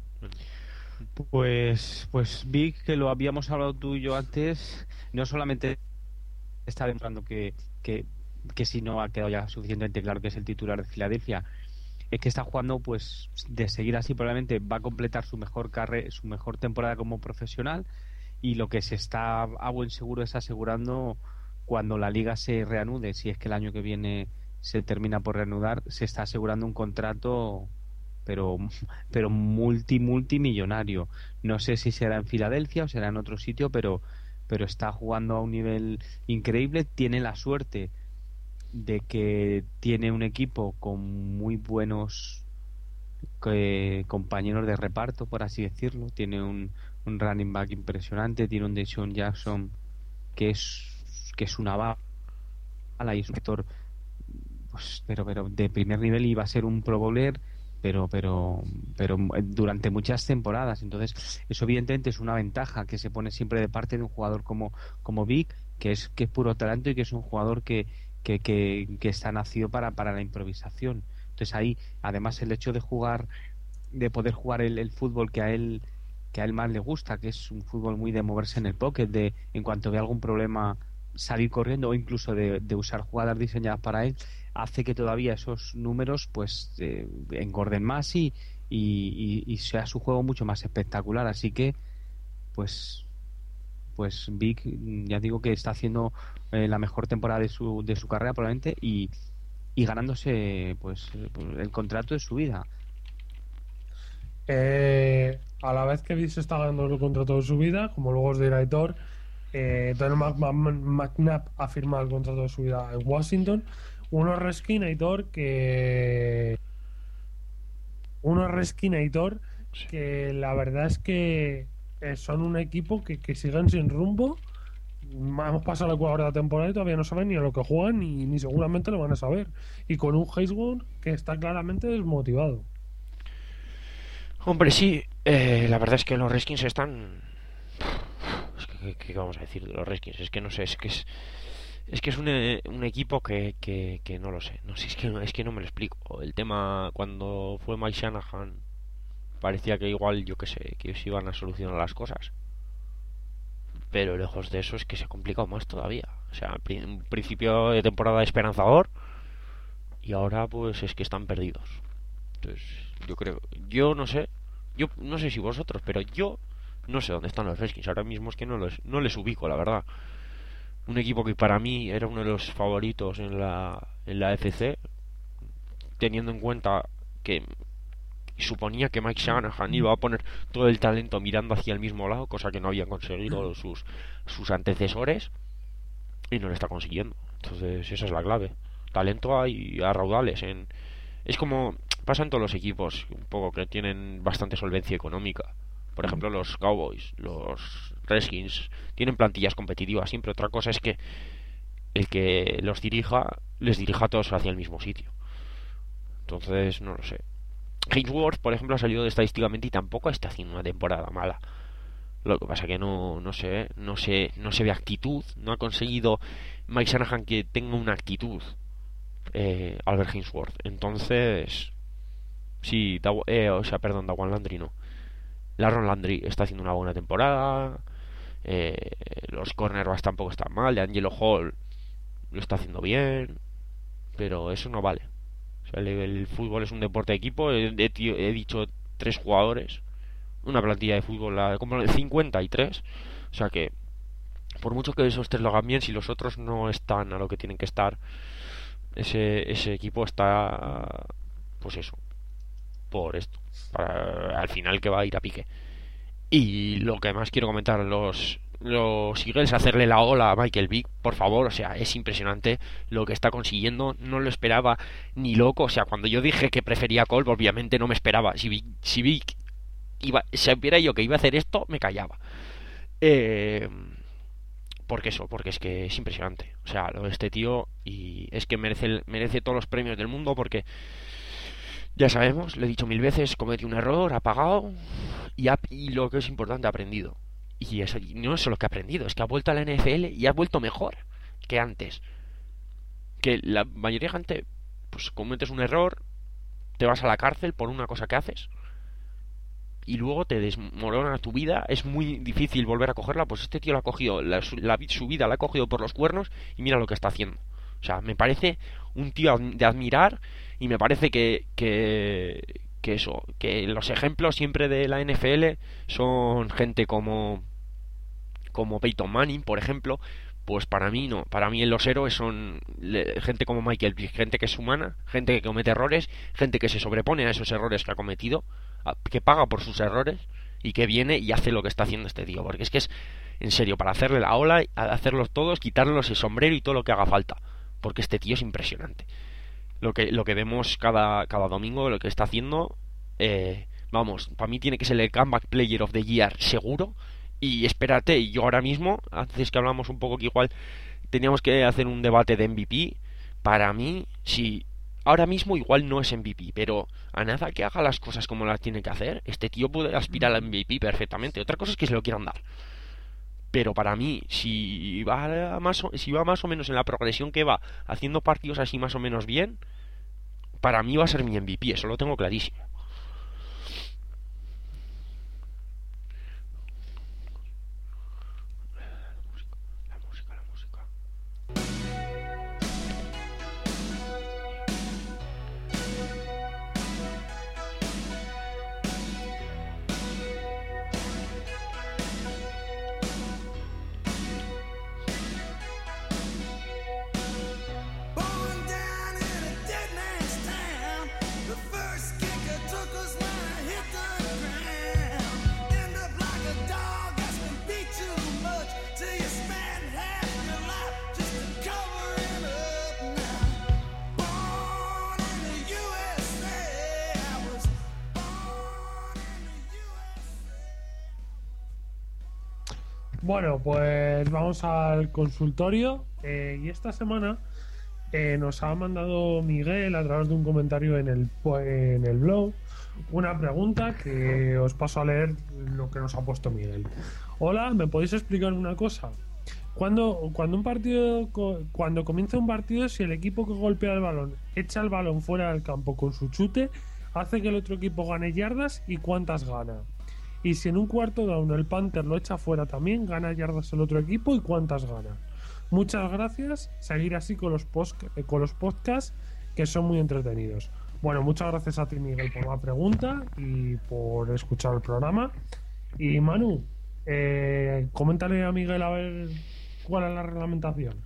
Pues, pues Vic, que lo habíamos hablado tú y yo antes, no solamente está demostrando que, que, que si no ha quedado ya suficientemente claro que es el titular de Filadelfia, es que está jugando, pues de seguir así probablemente va a completar su mejor carre, su mejor temporada como profesional, y lo que se está a buen seguro es asegurando cuando la liga se reanude, si es que el año que viene se termina por reanudar, se está asegurando un contrato pero pero multi multimillonario. No sé si será en Filadelfia o será en otro sitio, pero pero está jugando a un nivel increíble. Tiene la suerte de que tiene un equipo con muy buenos eh, compañeros de reparto, por así decirlo. Tiene un, un running back impresionante, tiene un DeSean Jackson que es que es una bala y es un actor, pues, pero pero de primer nivel, y va a ser un Pro Bowler, pero pero pero durante muchas temporadas. Entonces eso evidentemente es una ventaja que se pone siempre de parte de un jugador como como Vic, que es que es puro talento y que es un jugador que que, que, que está nacido para, para la improvisación. Entonces ahí además el hecho de jugar, de poder jugar el, el fútbol que a él que a él más le gusta, que es un fútbol muy de moverse en el pocket, de en cuanto ve algún problema salir corriendo, o incluso de, de usar jugadas diseñadas para él, hace que todavía esos números pues eh, engorden más y, y, y, y sea su juego mucho más espectacular. Así que pues pues Vic, ya digo que está haciendo eh, la mejor temporada de su, de su carrera probablemente, y, y ganándose pues el contrato de su vida. Eh, a la vez que Vic se está ganando el contrato de su vida, como luego os dirá Aitor, eh, Don Mac- Mac- McNabb ha firmado el contrato de su vida en Washington. Unos Redskins, que unos Redskins que la verdad es que eh, son un equipo que, que siguen sin rumbo. Hemos pasado la cuarta temporada y todavía no saben ni a lo que juegan ni, ni seguramente lo van a saber. Y con un Hayswood que está claramente desmotivado. Hombre, sí, eh, la verdad es que los Redskins están... Es que, ¿qué, qué vamos a decir de los Redskins? Es que no sé, es que es... Es que es un, eh, un equipo que, que, que no lo sé. No sé, es que no, es que no me lo explico. El tema, cuando fue Mike Shanahan, parecía que igual, yo qué sé, que se iban a solucionar las cosas. Pero lejos de eso es que se ha complicado más todavía. O sea, pri- un principio de temporada esperanzador y ahora pues es que están perdidos. Entonces, yo creo, yo no sé, yo no sé si vosotros, pero yo no sé dónde están los Redskins. Ahora mismo es que no los, no les ubico, la verdad. Un equipo que para mí era uno de los favoritos en la, en la A F C, teniendo en cuenta que suponía que Mike Shanahan iba a poner todo el talento mirando hacia el mismo lado, cosa que no habían conseguido sus, sus antecesores, y no lo está consiguiendo. Entonces esa es la clave. Talento hay a raudales. En... Es como pasa en todos los equipos, un poco que tienen bastante solvencia económica. Por ejemplo, los Cowboys, los Redskins, tienen plantillas competitivas siempre. Otra cosa es que el que los dirija, les dirija a todos hacia el mismo sitio. Entonces, no lo sé. Hainsworth, por ejemplo, ha salido estadísticamente y tampoco está haciendo una temporada mala. Lo que pasa que no, no sé, no sé, no se ve actitud. No ha conseguido Mike Shanahan que tenga una actitud. Eh, Albert Hainsworth. Entonces, sí, da, eh, o sea, perdón, Dawan Landry no. Laron Landry está haciendo una buena temporada. Eh, los cornerbacks tampoco están mal. De Angelo Hall lo está haciendo bien. Pero eso no vale. O sea, el, el fútbol es un deporte de equipo. He, he, he dicho tres jugadores. Una plantilla de fútbol la, como de cincuenta y tres. O sea que, por mucho que esos tres lo hagan bien, si los otros no están a lo que tienen que estar, ese, ese equipo está, pues eso, por esto. Para, al final que va a ir a pique. Y lo que más quiero comentar, los los Eagles, hacerle la ola a Michael Vick, por favor, o sea, es impresionante lo que está consiguiendo, no lo esperaba ni loco, o sea, cuando yo dije que prefería a Colb, obviamente no me esperaba, si Vick, si Vick iba, si supiera yo que iba a hacer esto, me callaba. Eh, porque eso, porque es que es impresionante, o sea, lo de este tío, y es que merece, merece todos los premios del mundo, porque ya sabemos, le he dicho mil veces, cometió un error, ha pagado, y, ha, y lo que es importante, ha aprendido. Y eso no es solo que ha aprendido, es que ha vuelto a la N F L y ha vuelto mejor que antes. Que la mayoría de gente, pues cometes un error, te vas a la cárcel por una cosa que haces y luego te desmorona tu vida, es muy difícil volver a cogerla. Pues este tío la ha cogido, la, la, su vida la ha cogido por los cuernos y mira lo que está haciendo. O sea, me parece un tío de admirar y me parece que, que, que eso, que los ejemplos siempre de la N F L son gente como como Peyton Manning, por ejemplo. Pues para mí no, para mí los héroes son gente como Michael Vick, gente que es humana, gente que comete errores, gente que se sobrepone a esos errores que ha cometido, que paga por sus errores y que viene y hace lo que está haciendo este tío, porque es que es, en serio, para hacerle la ola, hacerlos todos, quitarlos el sombrero y todo lo que haga falta, porque este tío es impresionante. Lo que, lo que vemos cada, cada domingo, lo que está haciendo, eh, vamos, para mí tiene que ser el Comeback Player of the Year seguro. Y espérate, y yo ahora mismo, antes que hablamos un poco que igual teníamos que hacer un debate de M V P, para mí, sí, ahora mismo igual no es M V P, pero a nada que haga las cosas como las tiene que hacer, este tío puede aspirar al M V P perfectamente. Otra cosa es que se lo quieran dar. Pero para mí, si va más o, si va más o menos en la progresión que va, haciendo partidos así más o menos bien, para mí va a ser mi M V P, eso lo tengo clarísimo. Born down in a dead man's town, the first kick of Bueno, pues vamos al consultorio. Eh, y esta semana eh, nos ha mandado Miguel a través de un comentario en el, po- en el blog una pregunta que os paso a leer lo que nos ha puesto Miguel. Hola, ¿me podéis explicar una cosa? Cuando, cuando un partido co- cuando comienza un partido, si el equipo que golpea el balón echa el balón fuera del campo con su chute, hace que el otro equipo gane yardas, ¿y cuántas gana? Y si en un cuarto down el Panther lo echa fuera también, gana yardas el otro equipo, ¿y cuántas gana? Muchas gracias, seguir así con los, post, eh, con los podcasts, que son muy entretenidos. Bueno, muchas gracias a ti, Miguel, por la pregunta y por escuchar el programa. Y Manu, eh, coméntale a Miguel a ver cuál es la reglamentación.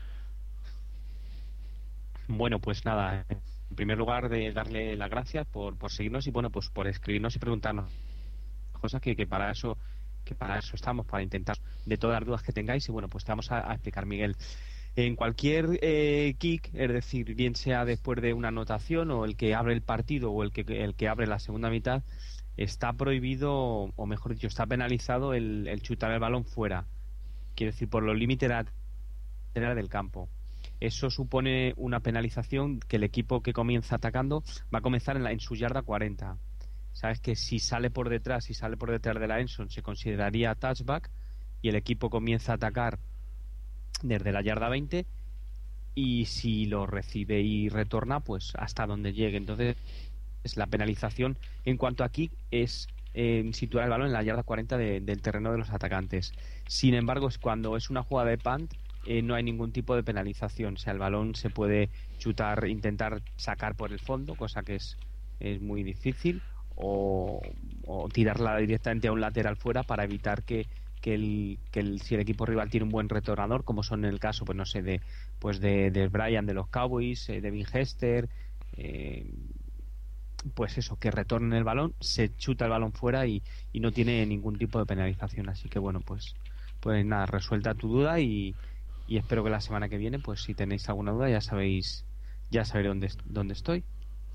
Bueno, pues nada, en primer lugar de darle las gracias por, por seguirnos y bueno, pues por escribirnos y preguntarnos cosas que, que para eso que para eso estamos, para intentar de todas las dudas que tengáis y bueno, pues te vamos a, a explicar, Miguel. En cualquier eh, kick, es decir, bien sea después de una anotación o el que abre el partido o el que, el que abre la segunda mitad, está prohibido, o mejor dicho, está penalizado el, el chutar el balón fuera. Quiere decir, por los límites laterales del campo. Eso supone una penalización que el equipo que comienza atacando va a comenzar en, la, en su yarda cuarenta. Sabes que si sale por detrás, si sale por detrás de la Enson, se consideraría touchback y el equipo comienza a atacar desde la yarda veinte y si lo recibe y retorna, pues hasta donde llegue. Entonces, es la penalización en cuanto a kick es eh, situar el balón en la yarda cuarenta de, del terreno de los atacantes. Sin embargo, es cuando es una jugada de punt, eh, no hay ningún tipo de penalización. O sea, el balón se puede chutar, intentar sacar por el fondo, cosa que es, es muy difícil, o, o tirarla directamente a un lateral fuera para evitar que que el, que el si el equipo rival tiene un buen retornador, como son en el caso, pues no sé, de pues de, de Brian de los Cowboys, eh, de Devin Hester, eh, pues eso, que retornen el balón, se chuta el balón fuera y, y no tiene ningún tipo de penalización. Así que bueno, pues pues nada, resuelta tu duda y, y espero que la semana que viene, pues si tenéis alguna duda ya sabéis ya sabéis dónde, dónde estoy.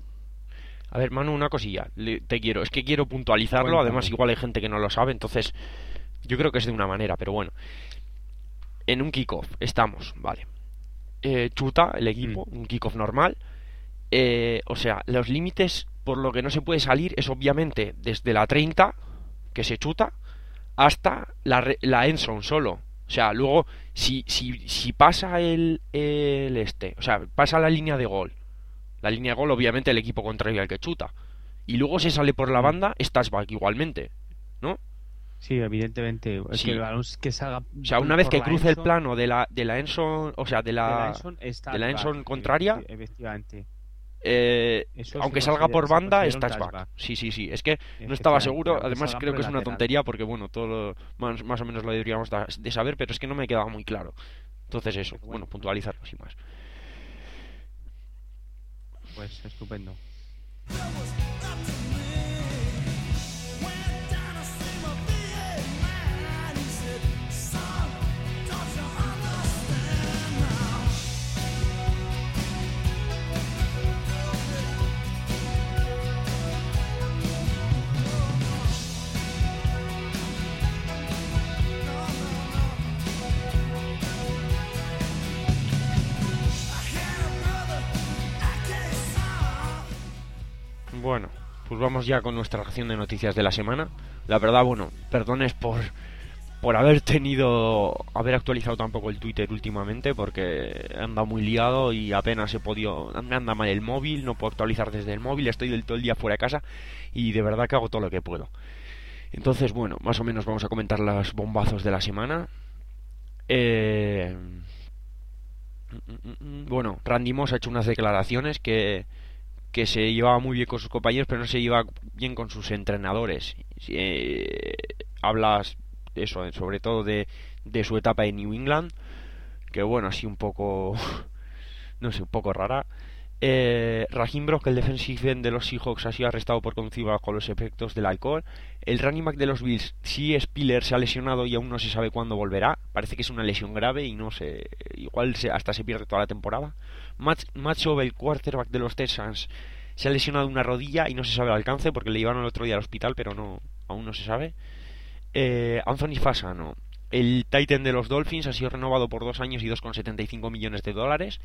A ver, Manu, una cosilla, le- te quiero, es que quiero puntualizarlo, Cuéntame. además igual hay gente que no lo sabe, entonces yo creo que es de una manera, pero bueno. En un kickoff estamos, vale. Eh, chuta el equipo, Mm. un kickoff normal. Eh, o sea, los límites por lo que no se puede salir es obviamente desde la treinta, que se chuta, hasta la, re- la end zone solo. O sea, luego, si, si, si pasa el, el este, o sea, pasa la línea de gol. La línea de gol, obviamente, el equipo contrario al que chuta. Y luego se sale por la Mm. banda, estás back igualmente, ¿no? Sí, evidentemente, es Sí. que el balón que salga O sea, una vez por que la cruce el endzone- plano de la de la endzone, o sea, de de la la endzone está de la touchback, endzone contraria, efecti- efectivamente. eh, Eso aunque se salga considera- por se banda, considera es un touchback. touchback. Sí, sí, sí. Es que no estaba Efectivamente, seguro. aunque Además, salga creo por que el es una lateral. tontería porque, bueno, todo lo- más, más o menos lo deberíamos da- de saber, pero es que no me quedaba muy claro. Entonces, eso, Pero bueno, bueno. puntualizarlo sin más. Pues estupendo. Bueno, pues vamos ya con nuestra ración de noticias de la semana. La verdad, bueno, perdones por por haber tenido haber actualizado tampoco el Twitter últimamente, porque he andado muy liado y apenas he podido, me anda mal el móvil, no puedo actualizar desde el móvil, estoy del todo el día fuera de casa y de verdad que hago todo lo que puedo. Entonces, bueno, más o menos vamos a comentar los bombazos de la semana. Eh... Bueno, Randy Moss ha hecho unas declaraciones que que se llevaba muy bien con sus compañeros, pero no se lleva bien con sus entrenadores. Eh, hablas eso, sobre todo de, de su etapa en New England, que bueno, así un poco, no sé, un poco rara. Eh, Raheem Brock, el defensive end de los Seahawks, ha sido arrestado por conducir bajo los efectos del alcohol. El running back de los Bills, sí, Spiller, se ha lesionado y aún no se sabe cuándo volverá. Parece que es una lesión grave y no sé, igual se, hasta se pierde toda la temporada. Matt, Matt Schaub, el quarterback de los Texans, se ha lesionado una rodilla y no se sabe el alcance porque le llevaron el otro día al hospital, pero no, aún no se sabe. Eh, Anthony Fasano, el tight end de los Dolphins ha sido renovado por dos años y dos coma setenta y cinco millones de dólares.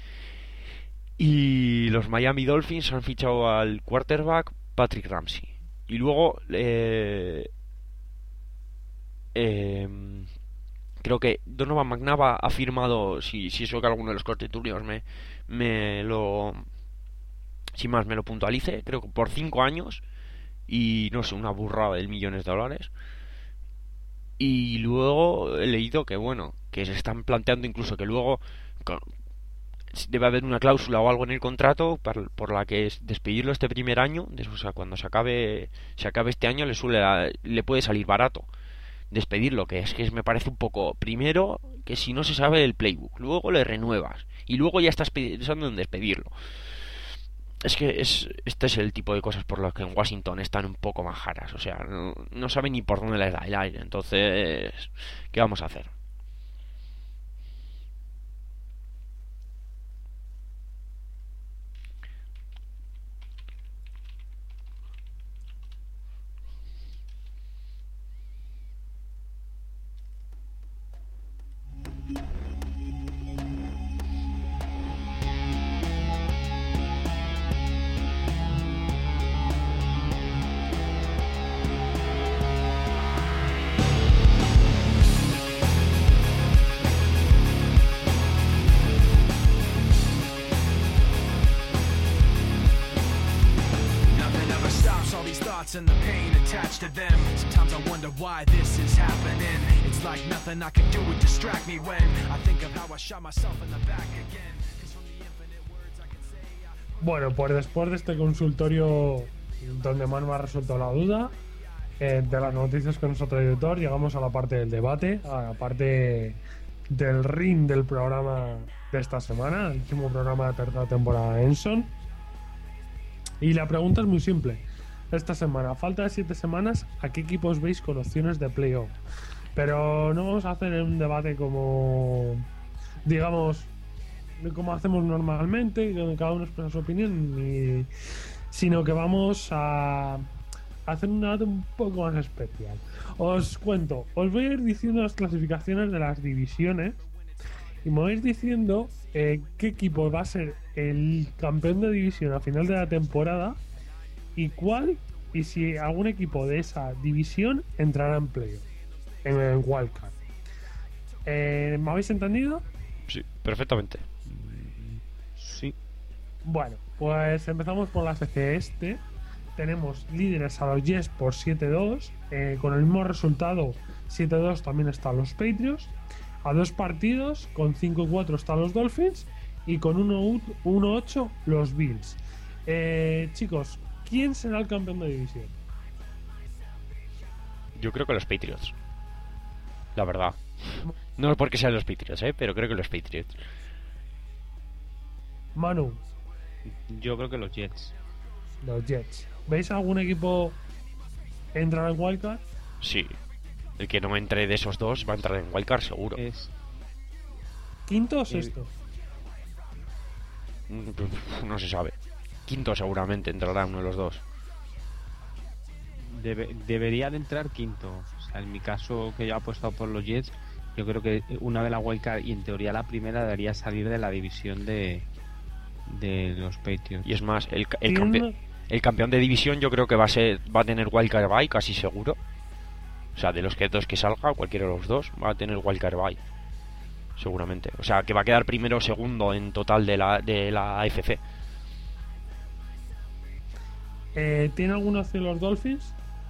Y los Miami Dolphins han fichado al quarterback Patrick Ramsey. Y luego eh, eh, creo que Donovan McNabb ha firmado, si, si eso que alguno de los corteturios me, me lo, si más me lo puntualice, creo que por cinco años y no sé, una burrada de millones de dólares. Y luego he leído que bueno, que se están planteando incluso que luego debe haber una cláusula o algo en el contrato por, por la que es despedirlo este primer año, o sea, cuando se acabe se acabe este año le suele le puede salir barato despedirlo, que es que me parece un poco, primero que si no se sabe el playbook, luego le renuevas y luego ya estás pensando en despedirlo. Es que es este es el tipo de cosas por las que en Washington están un poco majaras, o sea, no, no saben ni por dónde les da el aire. Entonces, ¿qué vamos a hacer? And the pain attached to them. Sometimes I wonder why this is happening. It's like nothing I can do would distract me when I think of how I shot myself in the back again. 'Cause from the infinite words I can say I... Bueno, pues después de este consultorio donde Manu ha resuelto la duda eh, de las noticias con nuestro editor, llegamos a la parte del debate, a la parte del ring del programa de esta semana, el último programa de tercera temporada de Enson. Y la pregunta es muy simple. Esta semana, a falta de siete semanas, ¿a qué equipos veis con opciones de playoff? Pero no vamos a hacer un debate como, digamos, como hacemos normalmente, donde cada uno expresa su opinión, y, sino que vamos a hacer un debate un poco más especial. Os cuento, os voy a ir diciendo las clasificaciones de las divisiones y me vais diciendo eh, qué equipo va a ser el campeón de división a final de la temporada y cuál, y si algún equipo de esa división entrará en playoff, en el wildcard. Eh, ¿Me habéis entendido? Sí, perfectamente. Sí. Bueno, pues empezamos por la F C Este. Tenemos líderes a los Jets por siete dos, eh, con el mismo resultado siete dos también están los Patriots. A dos partidos, con cinco cuatro están los Dolphins y con uno ocho los Bills. Eh, chicos, ¿quién será el campeón de división? Yo creo que los Patriots. La verdad. No es porque sean los Patriots, ¿eh? Pero creo que los Patriots. Manu. Yo creo que los Jets. Los Jets. ¿Veis algún equipo entrar en wildcard? Sí. El que no entre de esos dos va a entrar en wildcard seguro. Es... ¿Quinto o El... sexto? No se sabe. Quinto seguramente entrará uno de los dos. Debe, debería de entrar quinto. O sea, en mi caso, que yo he apostado por los Jets, yo creo que una de la wildcard y en teoría la primera debería salir de la división de de los Patriots. Y es más, el, el, campe, el campeón de división yo creo que va a ser va a tener wildcard bye casi seguro. O sea, de los que dos que salga, cualquiera de los dos va a tener wildcard bye seguramente. O sea, que va a quedar primero o segundo en total de la de la A F C. Eh, ¿Tiene alguna opción los Dolphins?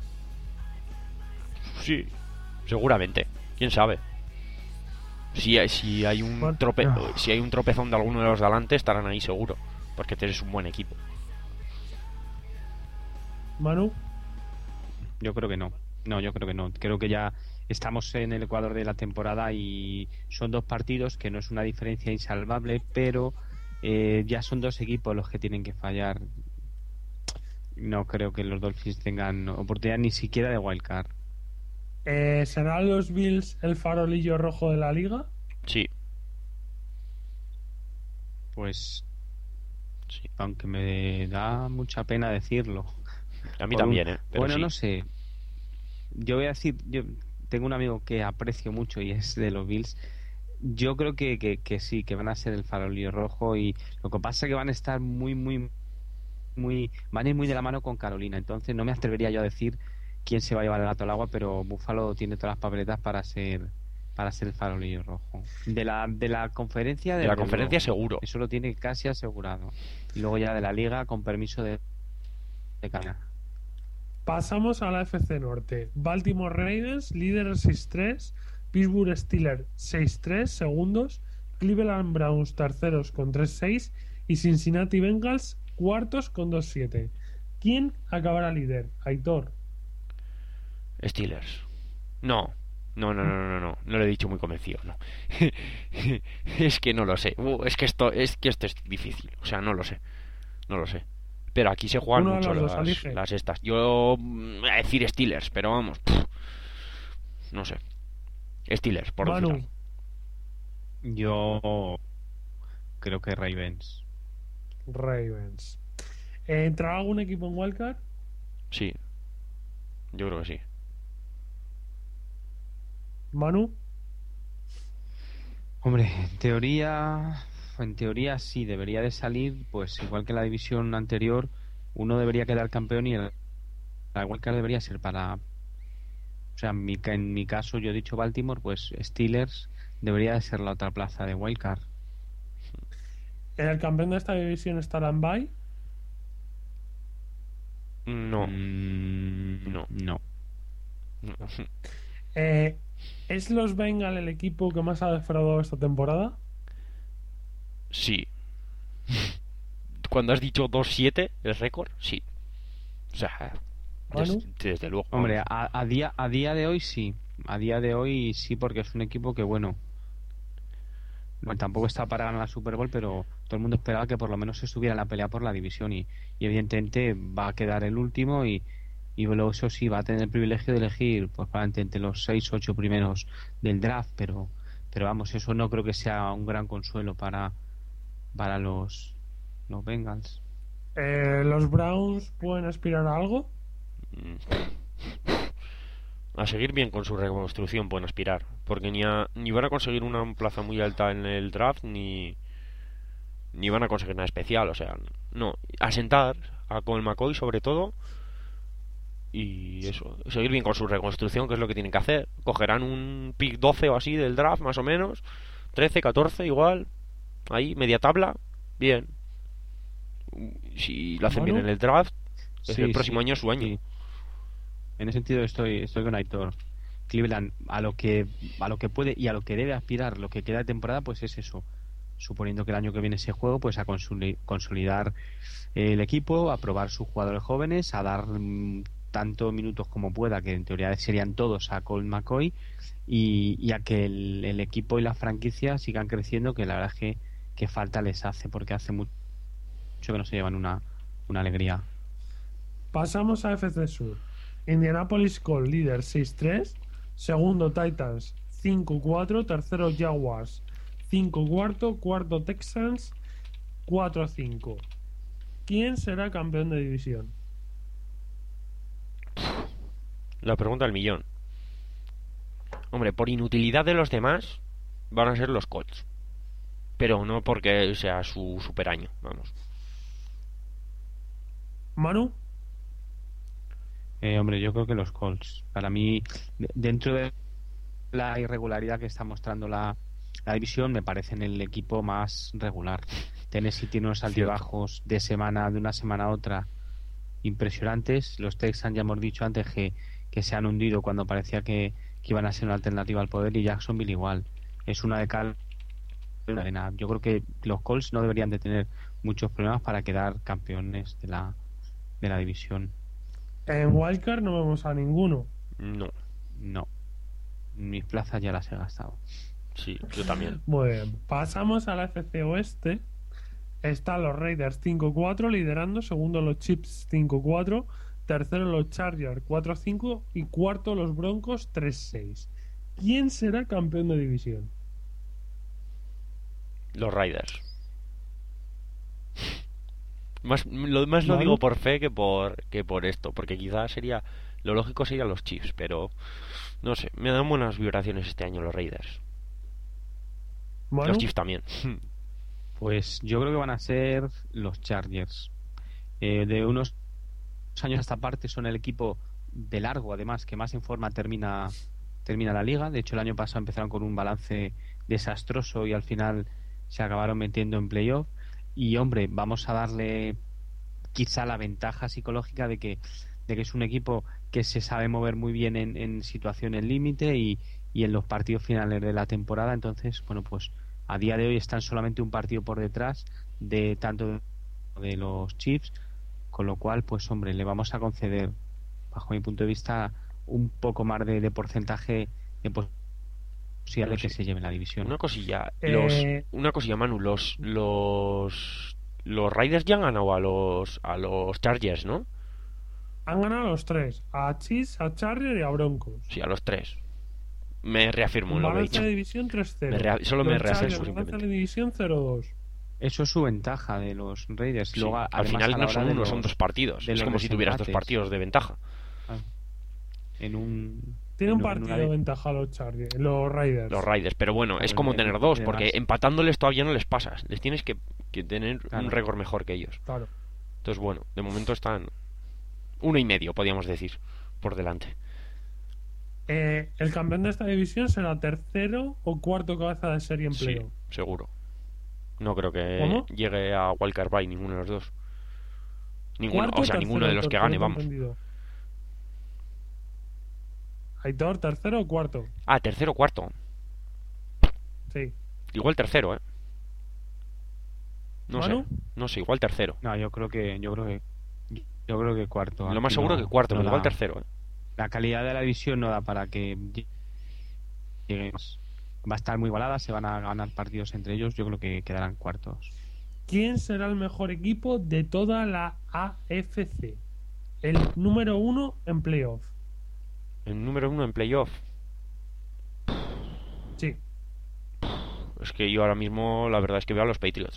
Sí, seguramente. ¿Quién sabe? Si, si hay un trope, si hay un tropezón de alguno de los de adelante, estarán ahí seguro, porque tienes un buen equipo. Manu. Yo creo que no. No, yo creo que no. Creo que ya estamos en el Ecuador de la temporada y son dos partidos que no es una diferencia insalvable, pero eh, ya son dos equipos los que tienen que fallar. No creo que los Dolphins tengan oportunidad ni siquiera de wildcard. Eh, ¿Serán los Bills el farolillo rojo de la liga? Sí. Pues sí. Aunque me da mucha pena decirlo. A mí también, ¿eh? Pero bueno, sí. no sé. Yo voy a decir, yo tengo un amigo que aprecio mucho y es de los Bills. Yo creo que, que, que sí, que van a ser el farolillo rojo, y lo que pasa es que van a estar muy, muy, muy, van a ir muy de la mano con Carolina. Entonces no me atrevería yo a decir quién se va a llevar el gato al agua, pero Buffalo tiene todas las papeletas para ser para ser el farolillo rojo. De la de la conferencia, De la desde conferencia luego. seguro. Eso lo tiene casi asegurado. Y luego ya de la liga, con permiso de, de Canadá. Pasamos a la F C Norte. Baltimore Ravens, líderes seis tres. Pittsburgh Steelers seis tres, segundos. Cleveland Browns, terceros con tres seis. Y Cincinnati Bengals, cuartos con dos siete. ¿Quién acabará líder? Aitor. Steelers. No. No, no, no, no, no, no lo he dicho muy convencido, no. Es que no lo sé. Uh, es que esto, es que esto es difícil. O sea, no lo sé. No lo sé. Pero aquí se juegan Uno de mucho los dos, las, elige. las estas. Yo mm, voy a decir Steelers, pero vamos. pff, no sé. Steelers, por decir Manu. algo. Yo creo que Ravens. Ravens. ¿Entrará algún equipo en Wildcard? Sí. Yo creo que sí. Manu. Hombre, en teoría, en teoría sí, debería de salir, pues igual que en la división anterior, uno debería quedar campeón y el, la wildcard debería ser para, o sea, en mi, ca- en mi caso yo he dicho Baltimore, pues Steelers debería de ser la otra plaza de wildcard. ¿El campeón de esta división estará en bye? No. Mm, No. no. No. Eh, ¿Es los Bengals el equipo que más ha defraudado esta temporada? Sí. Cuando has dicho dos siete, el récord, sí. O sea, Manu. des- desde luego. Hombre, vamos. a, a día a día de hoy sí, a día de hoy sí, porque es un equipo que bueno, bueno, tampoco está para ganar la Super Bowl, pero todo el mundo esperaba que por lo menos estuviera en la pelea por la división, y, y evidentemente va a quedar el último, y, y luego eso sí va a tener el privilegio de elegir pues probablemente entre los seis o ocho primeros del draft, pero pero vamos, eso no creo que sea un gran consuelo para para los los Bengals. Eh, ¿Los Browns pueden aspirar a algo? A seguir bien con su reconstrucción pueden aspirar, porque ni, a- ni van a conseguir una plaza muy alta en el draft, ni, ni van a conseguir nada especial, o sea, no, asentar a Colt McCoy sobre todo, y eso, seguir bien con su reconstrucción, que es lo que tienen que hacer. Cogerán un pick doce o así del draft, más o menos, trece, catorce igual, ahí, media tabla, bien. Si lo hacen bien Manu. en el draft, es Sí, el próximo sí, año su año. sí. En ese sentido estoy estoy con Aitor. Cleveland a lo que a lo que puede y a lo que debe aspirar lo que queda de temporada, pues es eso, suponiendo que el año que viene se juego, pues a consoli- consolidar el equipo, a probar sus jugadores jóvenes, a dar mm, tantos minutos como pueda, que en teoría serían todos, a Colt McCoy, y, y a que el, el equipo y la franquicia sigan creciendo, que la verdad es que, que falta les hace, porque hace mucho que no se llevan una, una alegría. Pasamos a F C Sur. Indianapolis Colts, líder seis tres. Segundo Titans cinco cuatro. Tercero Jaguars cinco cuarto. Cuarto Texans cuatro cinco. ¿Quién será campeón de división? La pregunta del millón. Hombre, por inutilidad de los demás, van a ser los Colts. Pero no porque sea su super año, vamos. Manu. Eh, hombre, yo creo que los Colts. Para mí, de- dentro de la irregularidad que está mostrando la, la división, me parecen el equipo más regular. Tennessee tiene unos altibajos de semana, de una semana a otra, impresionantes. Los Texans, ya hemos dicho antes, que, que se han hundido cuando parecía que, que iban a ser una alternativa al poder, y Jacksonville igual. Es una de cal y una de arena. Yo creo que los Colts no deberían de tener muchos problemas para quedar campeones de la, de la división. En Wildcard no vemos a ninguno. No, No. Mis plazas ya las he gastado. sí, yo también. Muy bien. Pasamos a la F C Oeste. Están los Raiders cinco cuatro liderando. Segundo los Chiefs cinco cuatro. Tercero los Chargers cuatro cinco. Y cuarto los Broncos tres seis. ¿Quién será campeón de división? Los Raiders. Más, lo más lo ¿Manu? digo por fe que por que por esto, porque quizás sería Lo lógico sería los Chiefs, pero no sé, me dan buenas vibraciones este año los Raiders. Manu, Los Chiefs también. Pues yo creo que van a ser los Chargers. Eh, de unos años a esta parte son el equipo de largo, además, que más en forma termina, termina la liga. De hecho, el año pasado empezaron con un balance desastroso y al final se acabaron metiendo en playoff. Y hombre, vamos a darle quizá la ventaja psicológica de que, de que es un equipo que se sabe mover muy bien en, en situaciones límite y, y en los partidos finales de la temporada. Entonces, bueno, pues a día de hoy están solamente un partido por detrás de tanto de los Chiefs, con lo cual, pues hombre, le vamos a conceder, bajo mi punto de vista, un poco más de, de porcentaje de posibilidad de que se lleve la división. Una cosilla, Eh, los, una cosilla, Manu, los, los, los Raiders ya han ganado a los, a los Chargers, ¿no? han ganado a los tres: a Chiefs, a Chargers y a Broncos. Sí, a los tres. Me reafirmo Un en lo que he balance dicho. de división tres cero. Me rea- solo me Los reafirmo Chargers, balance simplemente. de división cero dos. Eso es su ventaja de los Raiders. Sí, Luego, al además, final a la no son hora de uno, los- son dos partidos. de Es los como si tuvieras dos desempates. partidos de ventaja. en un Tiene en un una partido de- de ventaja los Chargers, los Raiders. Los Raiders, pero bueno, es Claro, como y- tener y dos, además- porque empatándoles todavía no les pasas. Les tienes que, que tener Claro. un récord mejor que ellos. Claro. Entonces, bueno, de momento están uno y medio, podríamos decir, por delante. Eh, el campeón de esta división será tercero o cuarto cabeza de serie en Sí, playoff. seguro. No creo que ¿Cómo? llegue a Wildcard Bye ninguno de los dos. Ninguno, Cuarto o sea, tercero, ninguno de los que Aitor, gane, tengo vamos. entendido. Aitor, tercero o cuarto. Ah, tercero o cuarto. Sí. Igual tercero, ¿eh? No ¿Manu? sé, no sé, igual tercero. No, yo creo que yo creo que yo creo que cuarto. Lo más Aquí seguro no- que cuarto, no pero igual da- tercero, ¿eh? La calidad de la división no da para que lleguemos. Va a estar muy igualada, se van a ganar partidos entre ellos. Yo creo que quedarán cuartos. ¿Quién será el mejor equipo de toda la A F C? El número uno en playoff. El número uno en playoff. Sí. Es que yo ahora mismo la verdad es que veo a los Patriots.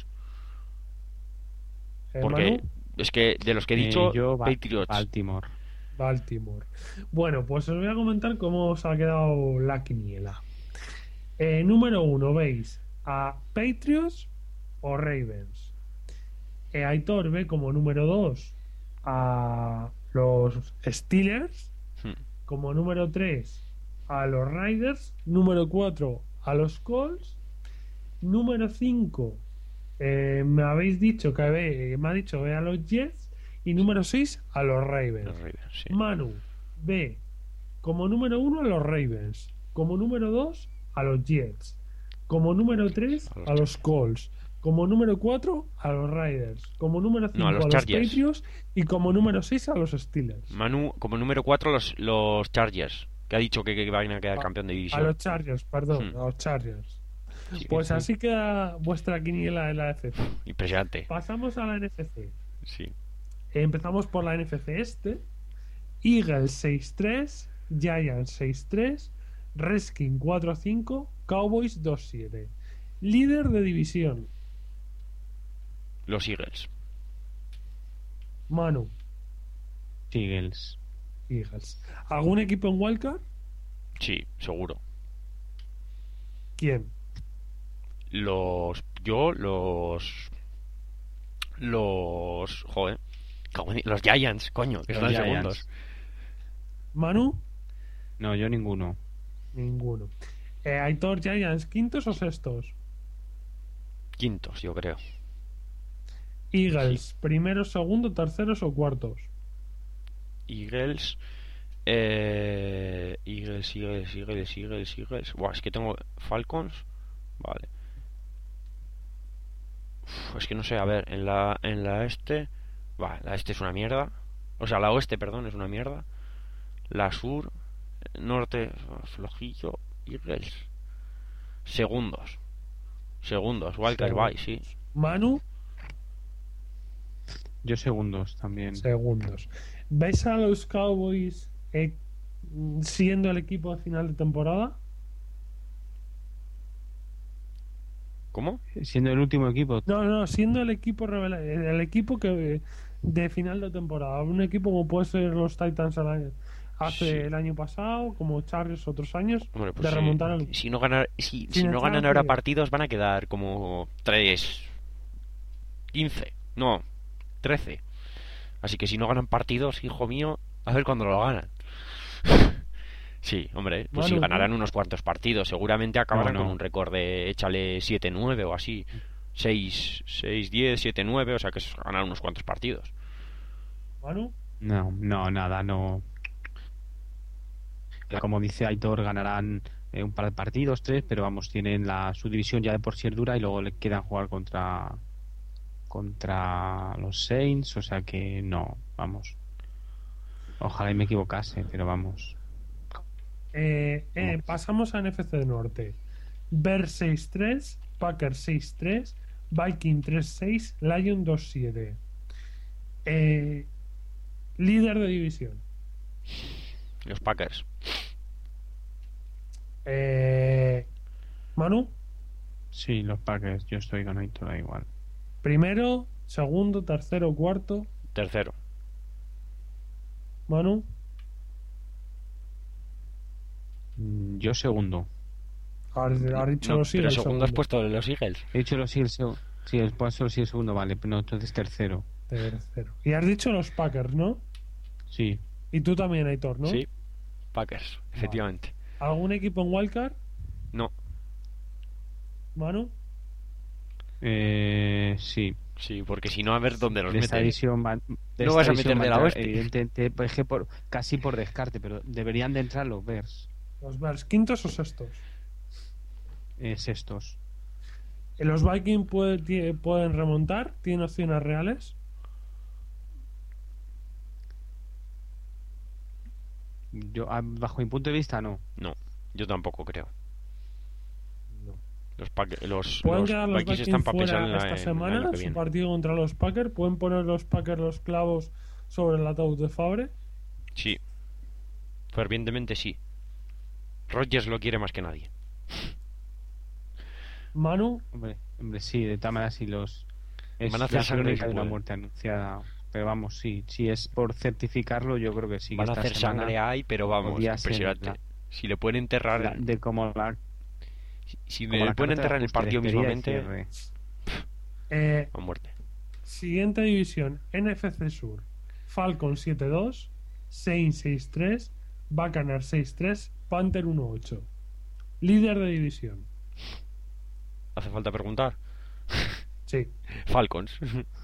Eh, Porque Manu, es que de los que he Eh, dicho, yo, Ba- Patriots. Baltimore. Baltimore. Bueno, pues os voy a comentar cómo os ha quedado la quiniela. Eh, número uno, ¿veis a Patriots o Ravens? Eh, Aitor ve como número dos a los Steelers. Hmm. Como número tres a los Raiders. Número cuatro a los Colts. Número cinco eh, me habéis dicho que ve, me ha dicho ve a los Jets. Y número seis a los Ravens. Los Ravens, sí. Manu ve como número uno a los Ravens. Como número dos a los Jets. Como número tres A los a los Colts. Como número cuatro a los Raiders. Como número cinco a a los los, Chargers. Patriots. Y como número seis a los Steelers. Manu, como número cuatro los, los Chargers, que ha dicho que, que van a quedar A- campeón de A división. los Chargers, perdón, Hmm. a los Chargers. Sí, Pues sí. así queda vuestra quiniela en la N F C. impresionante. Pasamos a la N F C. Sí. Empezamos por la N F C este. Eagles seis tres, Giants seis tres, Redskins cuatro cinco, Cowboys dos siete. Líder de división, Los Eagles. Manu, Eagles. Eagles. ¿Algún equipo en Wildcard? Sí, seguro. ¿Quién? Los. Yo, los. Los. Joder. cago en- Los Giants, coño, que Los son Giants. segundos. Manu, No, yo ninguno. ninguno. Eh, Aitor, Giants, ¿quintos o sextos? Quintos, yo creo. Eagles, primeros, segundos, terceros o cuartos. Eagles. Eh, Eagles, Eagles, Eagles, Eagles, Eagles. Buah, es que tengo Falcons. Vale. Uf, es que no sé, a ver, en la, en la este. Va, la este es una mierda. O sea, la oeste, perdón, es una mierda. La sur, norte, flojillo. Eagles. Segundos. Segundos, Wildcard Segundos. Bye, sí. Manu, Yo segundos también. segundos. ¿Ves a los Cowboys eh, siendo el equipo de final de temporada? ¿Cómo? Siendo el último equipo. No, no, siendo el equipo revela- el equipo que de final de temporada. Un equipo como puede ser los Titans el año, hace Sí. el año pasado, como Chargers otros años, Hombre, pues de sí. remontar al... Si no ganan, si, Sin si no entrar ganan a ahora playoff. partidos, van a quedar como tres quince, no, trece. Así que si no ganan partidos, hijo mío, a ver cuándo lo ganan. Sí, hombre, pues Manu, sí, ¿tú? ganarán unos cuantos partidos. Seguramente acabarán No, no. con un récord de échale siete nueve o así. seis diez, siete nueve, o sea que es ganar unos cuantos partidos. Manu, No, no, nada, no. Como dice Aitor, ganarán eh, un par de partidos, tres, pero vamos, tienen la su división ya de por sí es dura y luego le quedan jugar contra contra los Saints, o sea que no, vamos. Ojalá y me equivocase, pero vamos. eh, eh, No. pasamos a N F C Norte. Bears seis tres, Packers seis tres, Viking tres seis, Lion dos siete. Eh, líder de división. Los Packers. Eh, Manu, Sí, los Packers, yo estoy con Aitor, da igual. primero, segundo, tercero, cuarto. Tercero. Manu, Mm, Yo segundo. has, has dicho No, los pero Eagles, segundo has puesto los Eagles. He dicho los Eagles, seg- sí, el puesto sí el segundo, vale, pero no, entonces tercero. Tercero. Y has dicho los Packers, ¿no? Sí, Y tú también, Aitor, ¿no? Sí, Packers, efectivamente. ¿Algún equipo en Wildcard? No, Manu, eh, sí. sí, porque si no, a ver dónde los De esta meten. división van- de No esta vas a división meter de van la a- hostia. evidentemente, pues, que por, casi por descarte, pero deberían de entrar los Bears, los Bears, ¿quintos o sextos? eh, sextos. Eh, ¿Los Vikings puede- tie- pueden remontar? ¿Tienen opciones reales? Yo, a- bajo mi punto de vista, no. No, yo tampoco creo. No. Los, Pack- los, ¿Pueden los quedar los Vikings Vikings están para fuera pesar en la, esta en el semana? año que Su viene. partido contra los Packers. ¿Pueden poner los Packers los clavos sobre el ataúd de Fabre? Sí, fervientemente sí. Rodgers lo quiere más que nadie. Manu, Hombre, hombre, sí, de todas maneras, sí, los. Es Van a hacer la sangre crónica si de una pueden. muerte anunciada. Pero vamos, sí, si es por certificarlo, yo creo que sí. que Van a esta hacer semana, sangre ahí, pero vamos, podría ser impresionante. la- Si le pueden enterrar, la- de como la, si, si como le la pueden carta de enterrar en el ajuste, partido despedida y mismamente, cierre. eh, a muerte. siguiente división, N F C Sur. Falcon siete dos, Saints seis tres, Buccaneers seis tres, Panther uno ocho. Líder de división. ¿Hace falta preguntar? Sí. Falcons.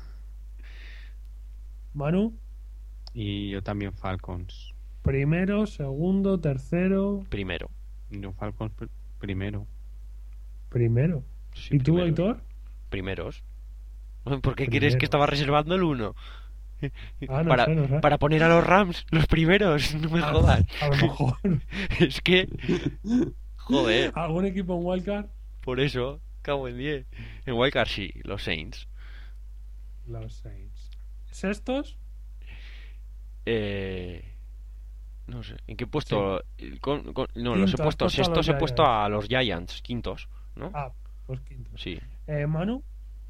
Manu, Y yo también Falcons. primero, segundo, tercero, Primero. Yo Falcons pr- primero. primero. Sí, ¿Y tú, primeros. Aitor? Primeros. ¿Por qué crees Primeros. que estaba reservando el uno? Ah, no para, sé, no sé. para poner a los Rams, los primeros, no me A- jodas. A lo mejor. Es que. Joder, ¿Algún equipo en Wildcard? por eso, cago en diez. En Wildcard sí, los Saints. Los Saints. ¿Sextos? Eh. No sé, ¿en qué puesto? Con- con- no, los he Quinto, has puesto puesto a sextos, los he puesto Giants. a los Giants, quintos, ¿no? Ah, pues quintos. Sí. Eh, Manu,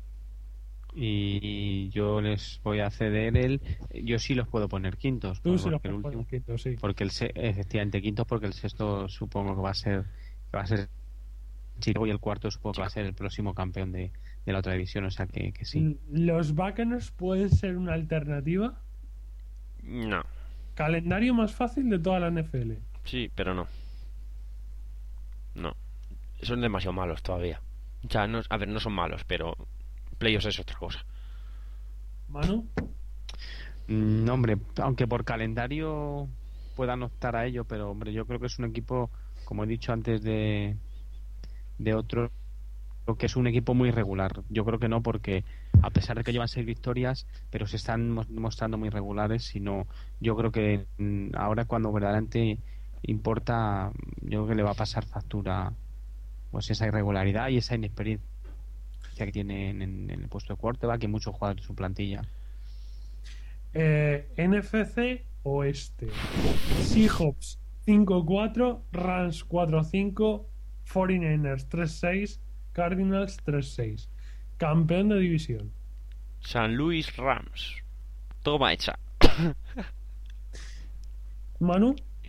Y yo les voy a ceder el. Yo sí los puedo poner quintos. tú sí los porque el puedes poner último. quintos, sí. Porque el se- efectivamente quintos, porque el sexto supongo que va a ser. Que va a ser Chicago y el cuarto supongo que va a ser el próximo campeón de, de la otra división. O sea que, que sí. ¿Los Buccaneers pueden ser una alternativa? No, Calendario más fácil de toda la N F L. sí, pero no. No. Son demasiado malos todavía. O sea, no, a ver, no son malos, pero playoffs es otra cosa. Manu, Mm, hombre, aunque por calendario puedan optar a ello, pero hombre, yo creo que es un equipo, como he dicho antes de, de otro, creo que es un equipo muy regular. Yo creo que no, porque a pesar de que llevan seis victorias, pero se están mos- mostrando muy regulares. Sino, yo creo que mm, ahora cuando verdaderamente importa, yo creo que le va a pasar factura pues esa irregularidad y esa inexperiencia que tienen en, en el puesto de quarterback y muchos jugadores de su plantilla. eh, N F C Oeste. Seahawks cinco cuatro, Rams cuatro cinco, cuarenta y nueve ers tres seis, Cardinals tres seis. Campeón de división. San Luis Rams. Toma hecha. Manu,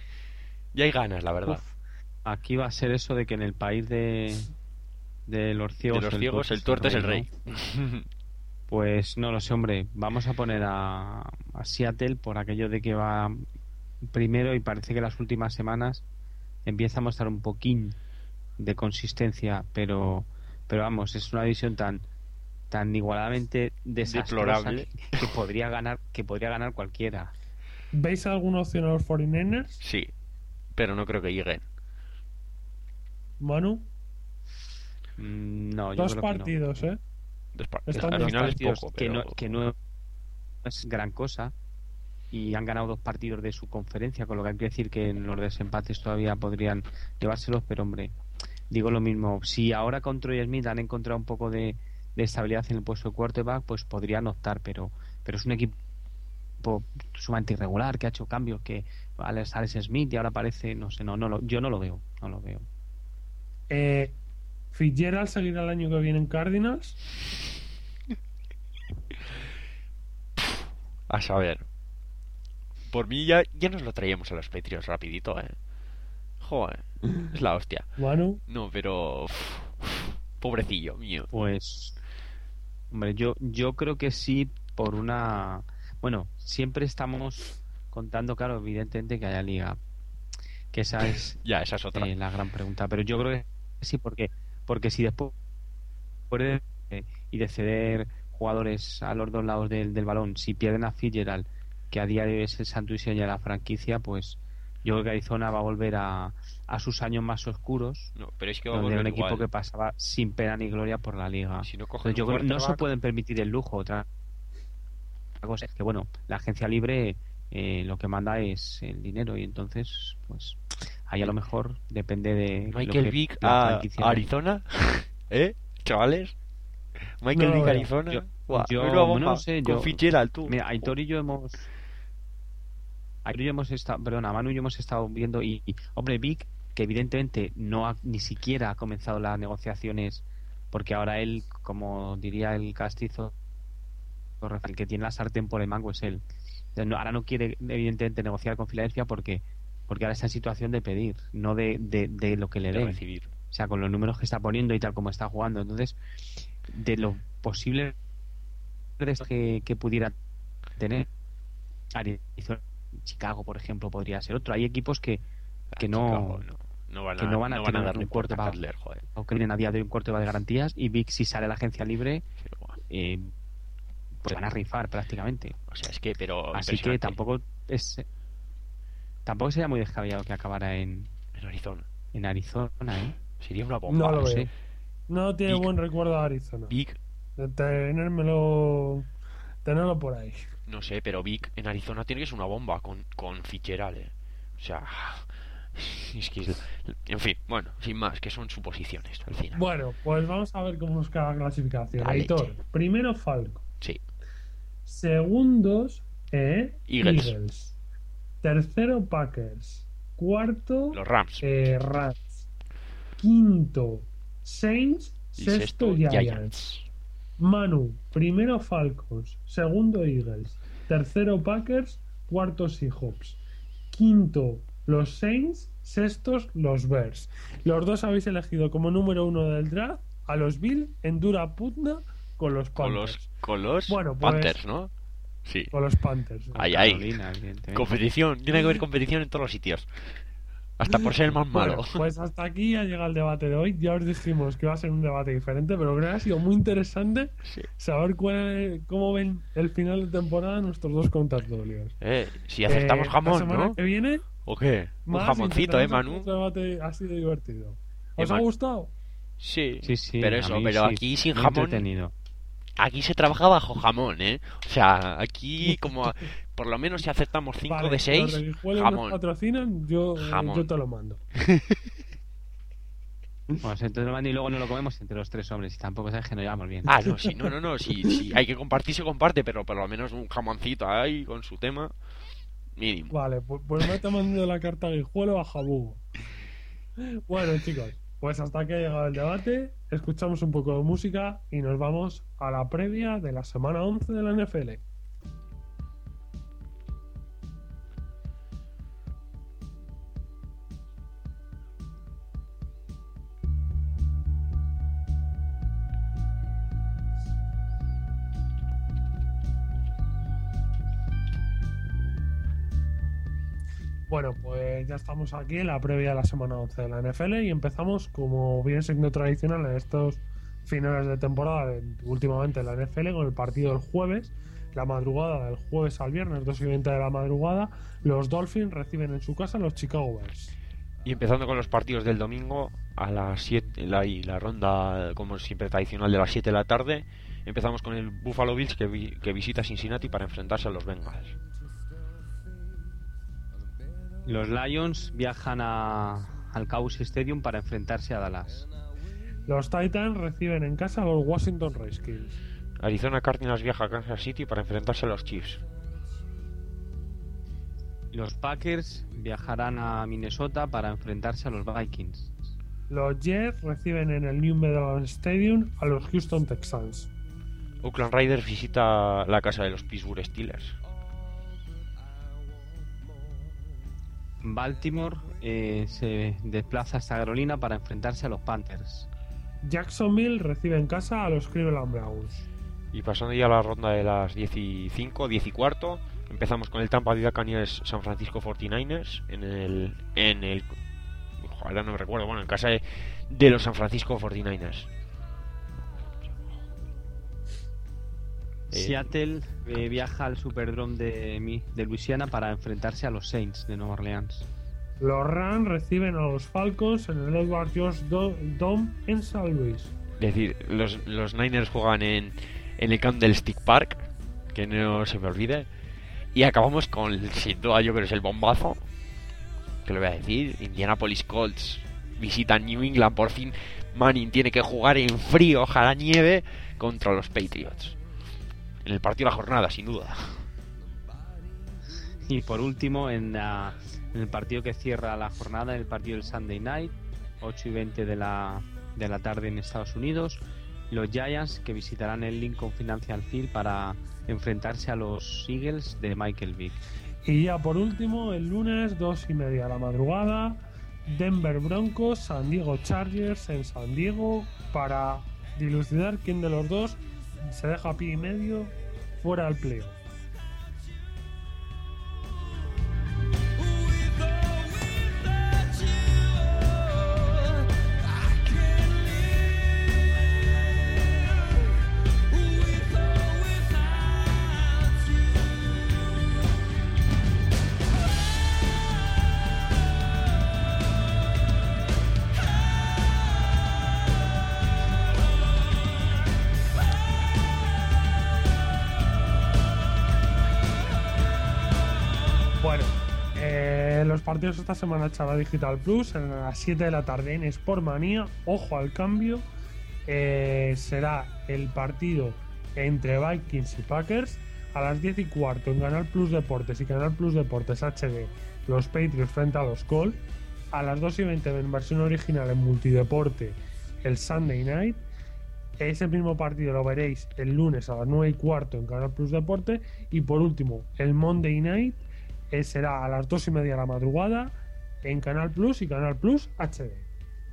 Ya hay ganas, la verdad. Uf, aquí va a ser eso de que en el país de, de los ciegos, De los ciegos, el tuerto es el rey. ¿no? Pues no lo sé, hombre. Vamos a poner a, a Seattle por aquello de que va primero y parece que las últimas semanas empieza a mostrar un poquín de consistencia, pero pero vamos, es una división tan tan igualadamente desastrosa Deplorable. que, que podría ganar que podría ganar cualquiera. ¿Veis alguna opción a los cuarenta y nueve ers? Sí, pero no creo que lleguen. Manu, Mm, no, yo dos creo que no. partidos, ¿eh? Dos par- Están Al dos final es Partidos poco, que, pero... no, que no es gran cosa y han ganado dos partidos de su conferencia, con lo que hay que decir que en los desempates todavía podrían llevárselos, pero hombre, digo lo mismo, si ahora con Troy Smith han encontrado un poco de, de estabilidad en el puesto de quarterback, pues podrían optar, pero pero es un equipo sumamente irregular, que ha hecho cambios, que Alex, Alex Smith y ahora parece, no sé, no, no lo, yo no lo veo, no lo veo. Eh, Fitzgerald seguirá el año que viene en Cardinals. A saber. Por mí ya, ya nos lo traíamos a los Patriots rapidito, eh. Joder, es la hostia. Manu, No, pero... Pobrecillo mío. Pues, hombre, yo, yo creo que sí, por una... Bueno, siempre estamos contando, claro, evidentemente que haya liga, que esa es Ya, esa es otra. eh, la gran pregunta, pero yo creo que sí, porque porque si después de, eh, y de ceder jugadores a los dos lados del, del balón, si pierden a Fitzgerald, que a día de hoy es el santo y seña de la franquicia, pues yo creo que Arizona va a volver a, a sus años más oscuros, No, pero es que va a donde era un volver equipo igual. que pasaba sin pena ni gloria por la liga. Si no cogen Entonces, yo un creo que no se quarterback- pueden permitir el lujo. Otra cosa es que, bueno, la agencia libre eh, lo que manda es el dinero y entonces, pues, ahí a lo mejor depende de lo Michael que Vick la a, franquicia a dé. Arizona. ¿Eh? Chavales. Michael No lo Vick a veo. Arizona. Yo- Buah, yo- menuda bomba. no lo sé, Con yo- Fitzgerald, tú. Mira, Aitor y yo hemos Aitor y yo hemos estado, perdona, Manu y yo hemos estado viendo y, y, hombre, Vic, que evidentemente no ha, ni siquiera ha comenzado las negociaciones, porque ahora él, como diría el castizo, el que tiene la sartén por el mango es él. Entonces, no- ahora no quiere evidentemente negociar con Filadelfia porque porque ahora está en situación de pedir, no de, de, de lo que le De den. recibir. O sea, con los números que está poniendo y tal como está jugando. Entonces, de lo posible que, que pudiera tener, Arizona, Chicago, por ejemplo, podría ser otro. Hay equipos que, que no, Chicago, no, no van a, que no van a no tener darle un puerta a quarterback. Cutler, joder. o que tienen a día de hoy un corte de garantías, y Vic, si sale a la agencia libre, Pero, buah, eh, pues van a rifar prácticamente. o sea, es que, pero Así que impresionante. tampoco es tampoco sería muy descabellado que acabara en, En Arizona. en Arizona, ¿eh? Sería una bomba. no lo no veo. sé. No tiene Vic. buen recuerdo de Arizona. Vic, De tenérmelo, tenerlo por ahí. no sé, pero Vic en Arizona tiene que ser una bomba con, con Fitzgerald, eh. O sea, es que es- en fin, bueno, sin más, que son suposiciones al final. Bueno, pues vamos a ver cómo nos queda la clasificación. La Aitor, leche. primero Falco. Sí, Segundos, eh, Eagles. Eagles. Tercero, Packers. Cuarto, los Rams. eh, Rams. Quinto, Saints. Y Sexto, sexto, Giants. Giants. Manu, primero Falcons. Segundo, Eagles. Tercero, Packers. Cuarto, Seahawks. Quinto, los Saints. Sextos, los Bears. Los dos habéis elegido como número uno del draft a los Bills en dura pugna con los Con Panthers. los, con los Bueno, pues- Panthers, ¿no? Sí. Con los Panthers. Ay, ay. Carolina, evidentemente. Competición, tiene que haber competición en todos los sitios. Hasta por ser el más malo. Bueno, pues hasta aquí ha llegado el debate de hoy. Ya os dijimos que iba a ser un debate diferente, pero creo que ha sido muy interesante Sí. saber cuál, cómo ven el final de temporada nuestros dos contertulios. Eh, si aceptamos Eh, jamón, la semana ¿no? que viene, ¿O qué? Un más jamoncito, ¿eh, intentaremos Manu? hacer otro debate ha sido divertido. Eh, ¿Os ha Man- gustado? Sí, Sí, sí, pero a eso, mí pero sí, aquí sin muy jamón, entretenido. aquí se trabaja bajo jamón, ¿eh? O sea, aquí como a- por lo menos si aceptamos cinco Vale, de seis, los reguijuelos nos jamón. patrocinan, yo, eh, Jamón. yo te lo mando. Bueno, se entonces lo mando y luego no lo comemos entre los tres hombres y tampoco sabes que nos llevamos bien. Ah, no, sí, no, no, no, sí, sí, hay que compartir, se comparte, pero por lo menos un jamoncito ahí con su tema mínimo. Vale, pues, pues me te mando la carta guijuelo a Jabugo. Bueno, chicos, pues hasta aquí ha llegado el debate. Escuchamos un poco de música y nos vamos a la previa de la semana once de la N F L. Bueno, pues ya estamos aquí en la previa de la semana once de la N F L y empezamos, como viene siendo tradicional en estos finales de temporada, de- últimamente en la N F L, con el partido del jueves, la madrugada del jueves al viernes, dos y veinte de la madrugada. Los Dolphins reciben en su casa a los Chicago Bears. Y empezando con los partidos del domingo a las siete, la, y la ronda, como siempre tradicional, de las siete de la tarde, empezamos con el Buffalo Bills que, vi- que visita Cincinnati para enfrentarse a los Bengals. Los Lions viajan a, al Cowboys Stadium para enfrentarse a Dallas. Los Titans reciben en casa a los Washington Redskins. Arizona Cardinals viaja a Kansas City para enfrentarse a los Chiefs. Los Packers viajarán a Minnesota para enfrentarse a los Vikings. Los Jets reciben en el New Meadowlands Stadium a los Houston Texans. Oakland Raiders visita la casa de los Pittsburgh Steelers. Baltimore eh, se desplaza hasta Carolina para enfrentarse a los Panthers. Jacksonville recibe en casa a los Cleveland Browns. Y pasando ya a la ronda de las diez y cinco, diez y cuarto, empezamos con el Tampa Bay Buccaneers San Francisco cuarenta y nueve ers en el en el ahora no me recuerdo, bueno, en casa de, de los San Francisco cuarenta y nueve ers. Eh, Seattle eh, viaja al Superdome de, Mi- de Luisiana para enfrentarse a los Saints de Nueva Orleans. Los Rams reciben a los Falcons en el Edward George Do- Dome en San Luis. Es decir, los, los Niners juegan en, en el Candlestick Park, que no se me olvide. Y acabamos con, sin duda, yo creo que es el bombazo, que lo voy a decir. Indianapolis Colts visitan New England. Por fin Manning tiene que jugar en frío, ojalá nieve, contra los Patriots. En el partido de la jornada, sin duda. Y por último, en, la- en el partido que cierra la jornada, en el partido del Sunday Night, ocho y veinte de la, de la tarde en Estados Unidos, los Giants que visitarán el Lincoln Financial Field para enfrentarse a los Eagles de Michael Vick. Y ya por último, el lunes, dos y media de la madrugada, Denver Broncos, San Diego Chargers en San Diego, para dilucidar quién de los dos se deja a pie y medio fuera del playoff. Bueno, eh, los partidos esta semana Chava Digital Plus, a las siete de la tarde en Sportmania. Ojo al cambio, eh, será el partido entre Vikings y Packers. A las diez y cuarto en Canal Plus Deportes y Canal Plus Deportes H D, los Patriots frente a los Colts. A las dos y veinte en versión original en Multideporte, el Sunday Night. Ese mismo partido lo veréis el lunes a las nueve y cuarto en Canal Plus Deporte. Y por último, el Monday Night eh, será a las dos y media de la madrugada en Canal Plus y Canal Plus H D.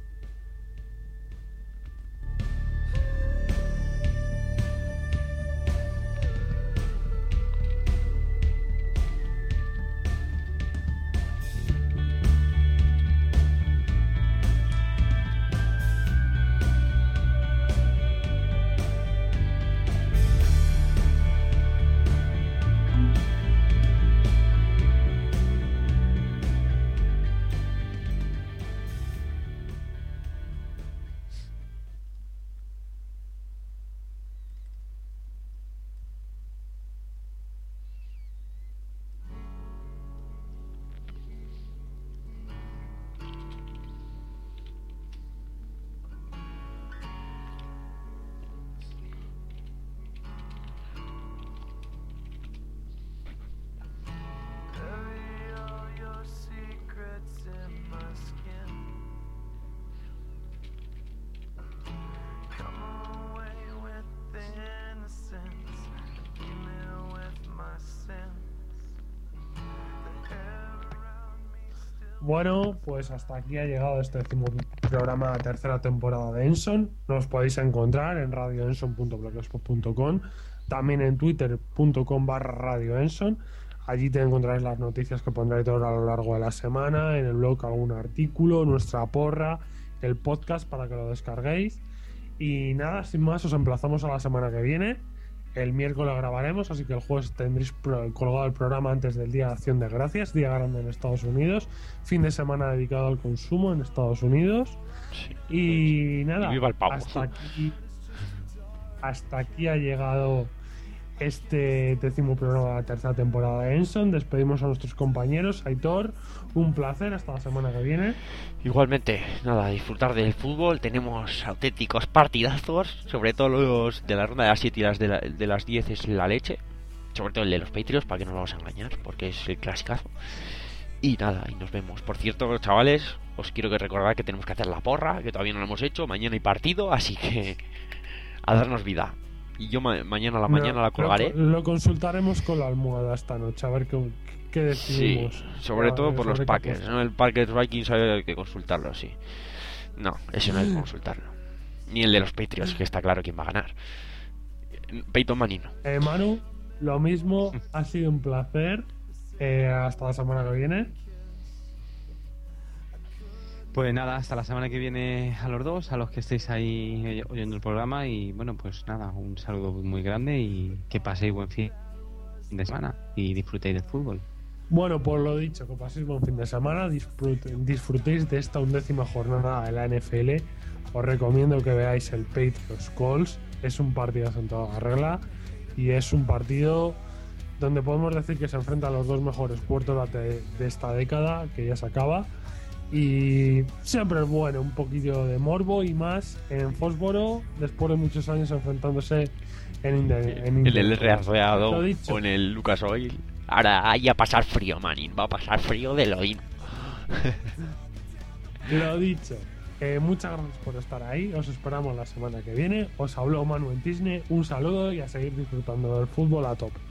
Bury all your secrets in my skin. Come away with the innocence, keep me with my sins. The air around me still. Bueno, pues hasta aquí ha llegado este décimo programa de la tercera temporada de Enson. Nos podéis encontrar en radio enson punto blogspot punto com, también en twitter punto com barra radio enson. Allí te encontraréis las noticias que pondré todo a lo largo de la semana, en el blog algún artículo, nuestra porra, el podcast para que lo descarguéis. Y nada, sin más, os emplazamos a la semana que viene. El miércoles grabaremos, así que el jueves tendréis pro- colgado el programa antes del Día de Acción de Gracias, día grande en Estados Unidos, fin de semana dedicado al consumo en Estados Unidos. Sí. Y nada, Y viva el pavo. hasta aquí, hasta aquí ha llegado este décimo programa de la tercera temporada de Enson. Despedimos a nuestros compañeros. Aitor, un placer, hasta la semana que viene. Igualmente, nada, disfrutar del fútbol. Tenemos auténticos partidazos, sobre todo los de la ronda de las siete y las de, la- de las diez es la leche. Sobre todo el de los Patriots, para que no nos vamos a engañar, porque es el clasicazo. Y nada, y nos vemos. Por cierto, chavales, os quiero que recordar que tenemos que hacer la porra, que todavía no lo hemos hecho. Mañana hay partido, así que a darnos vida. Y yo ma- mañana a la mañana No, la colgaré. Lo, lo consultaremos con la almohada esta noche, a ver qué, qué Sí, decidimos. sobre A todo ver, por los sobre qué Packers, apuesta. ¿no? El Packers Vikings hay que consultarlo, sí. No, eso no hay que consultarlo. Ni el de los Patriots, que está claro quién va a ganar. Peyton Manning no. Eh, Manu, lo mismo, ha sido un placer. Eh, hasta la semana que viene. Pues nada, hasta la semana que viene a los dos, a los que estéis ahí oyendo el programa. Y bueno, pues nada, un saludo muy grande y que paséis buen fin de semana y disfrutéis del fútbol. Bueno, por lo dicho, que paséis buen fin de semana, disfruten- disfrutéis de esta undécima jornada de la N F L. Os recomiendo que veáis el Patriots Colts. Es un partido en toda regla y es un partido donde podemos decir que se enfrentan los dos mejores puertos de, de esta década, que ya se acaba. Y siempre es bueno, un poquillo de morbo y más en Fósforo, después de muchos años enfrentándose en, Inde- en El del Indianapolis. Rearreado Lo dicho. con el Lucas Oil. Ahora ahí a pasar frío, Manning. Va a pasar frío de lo in. Lo dicho, eh, muchas gracias por estar ahí. Os esperamos la semana que viene. Os habló Manu en Disney. Un saludo y a seguir disfrutando del fútbol a tope.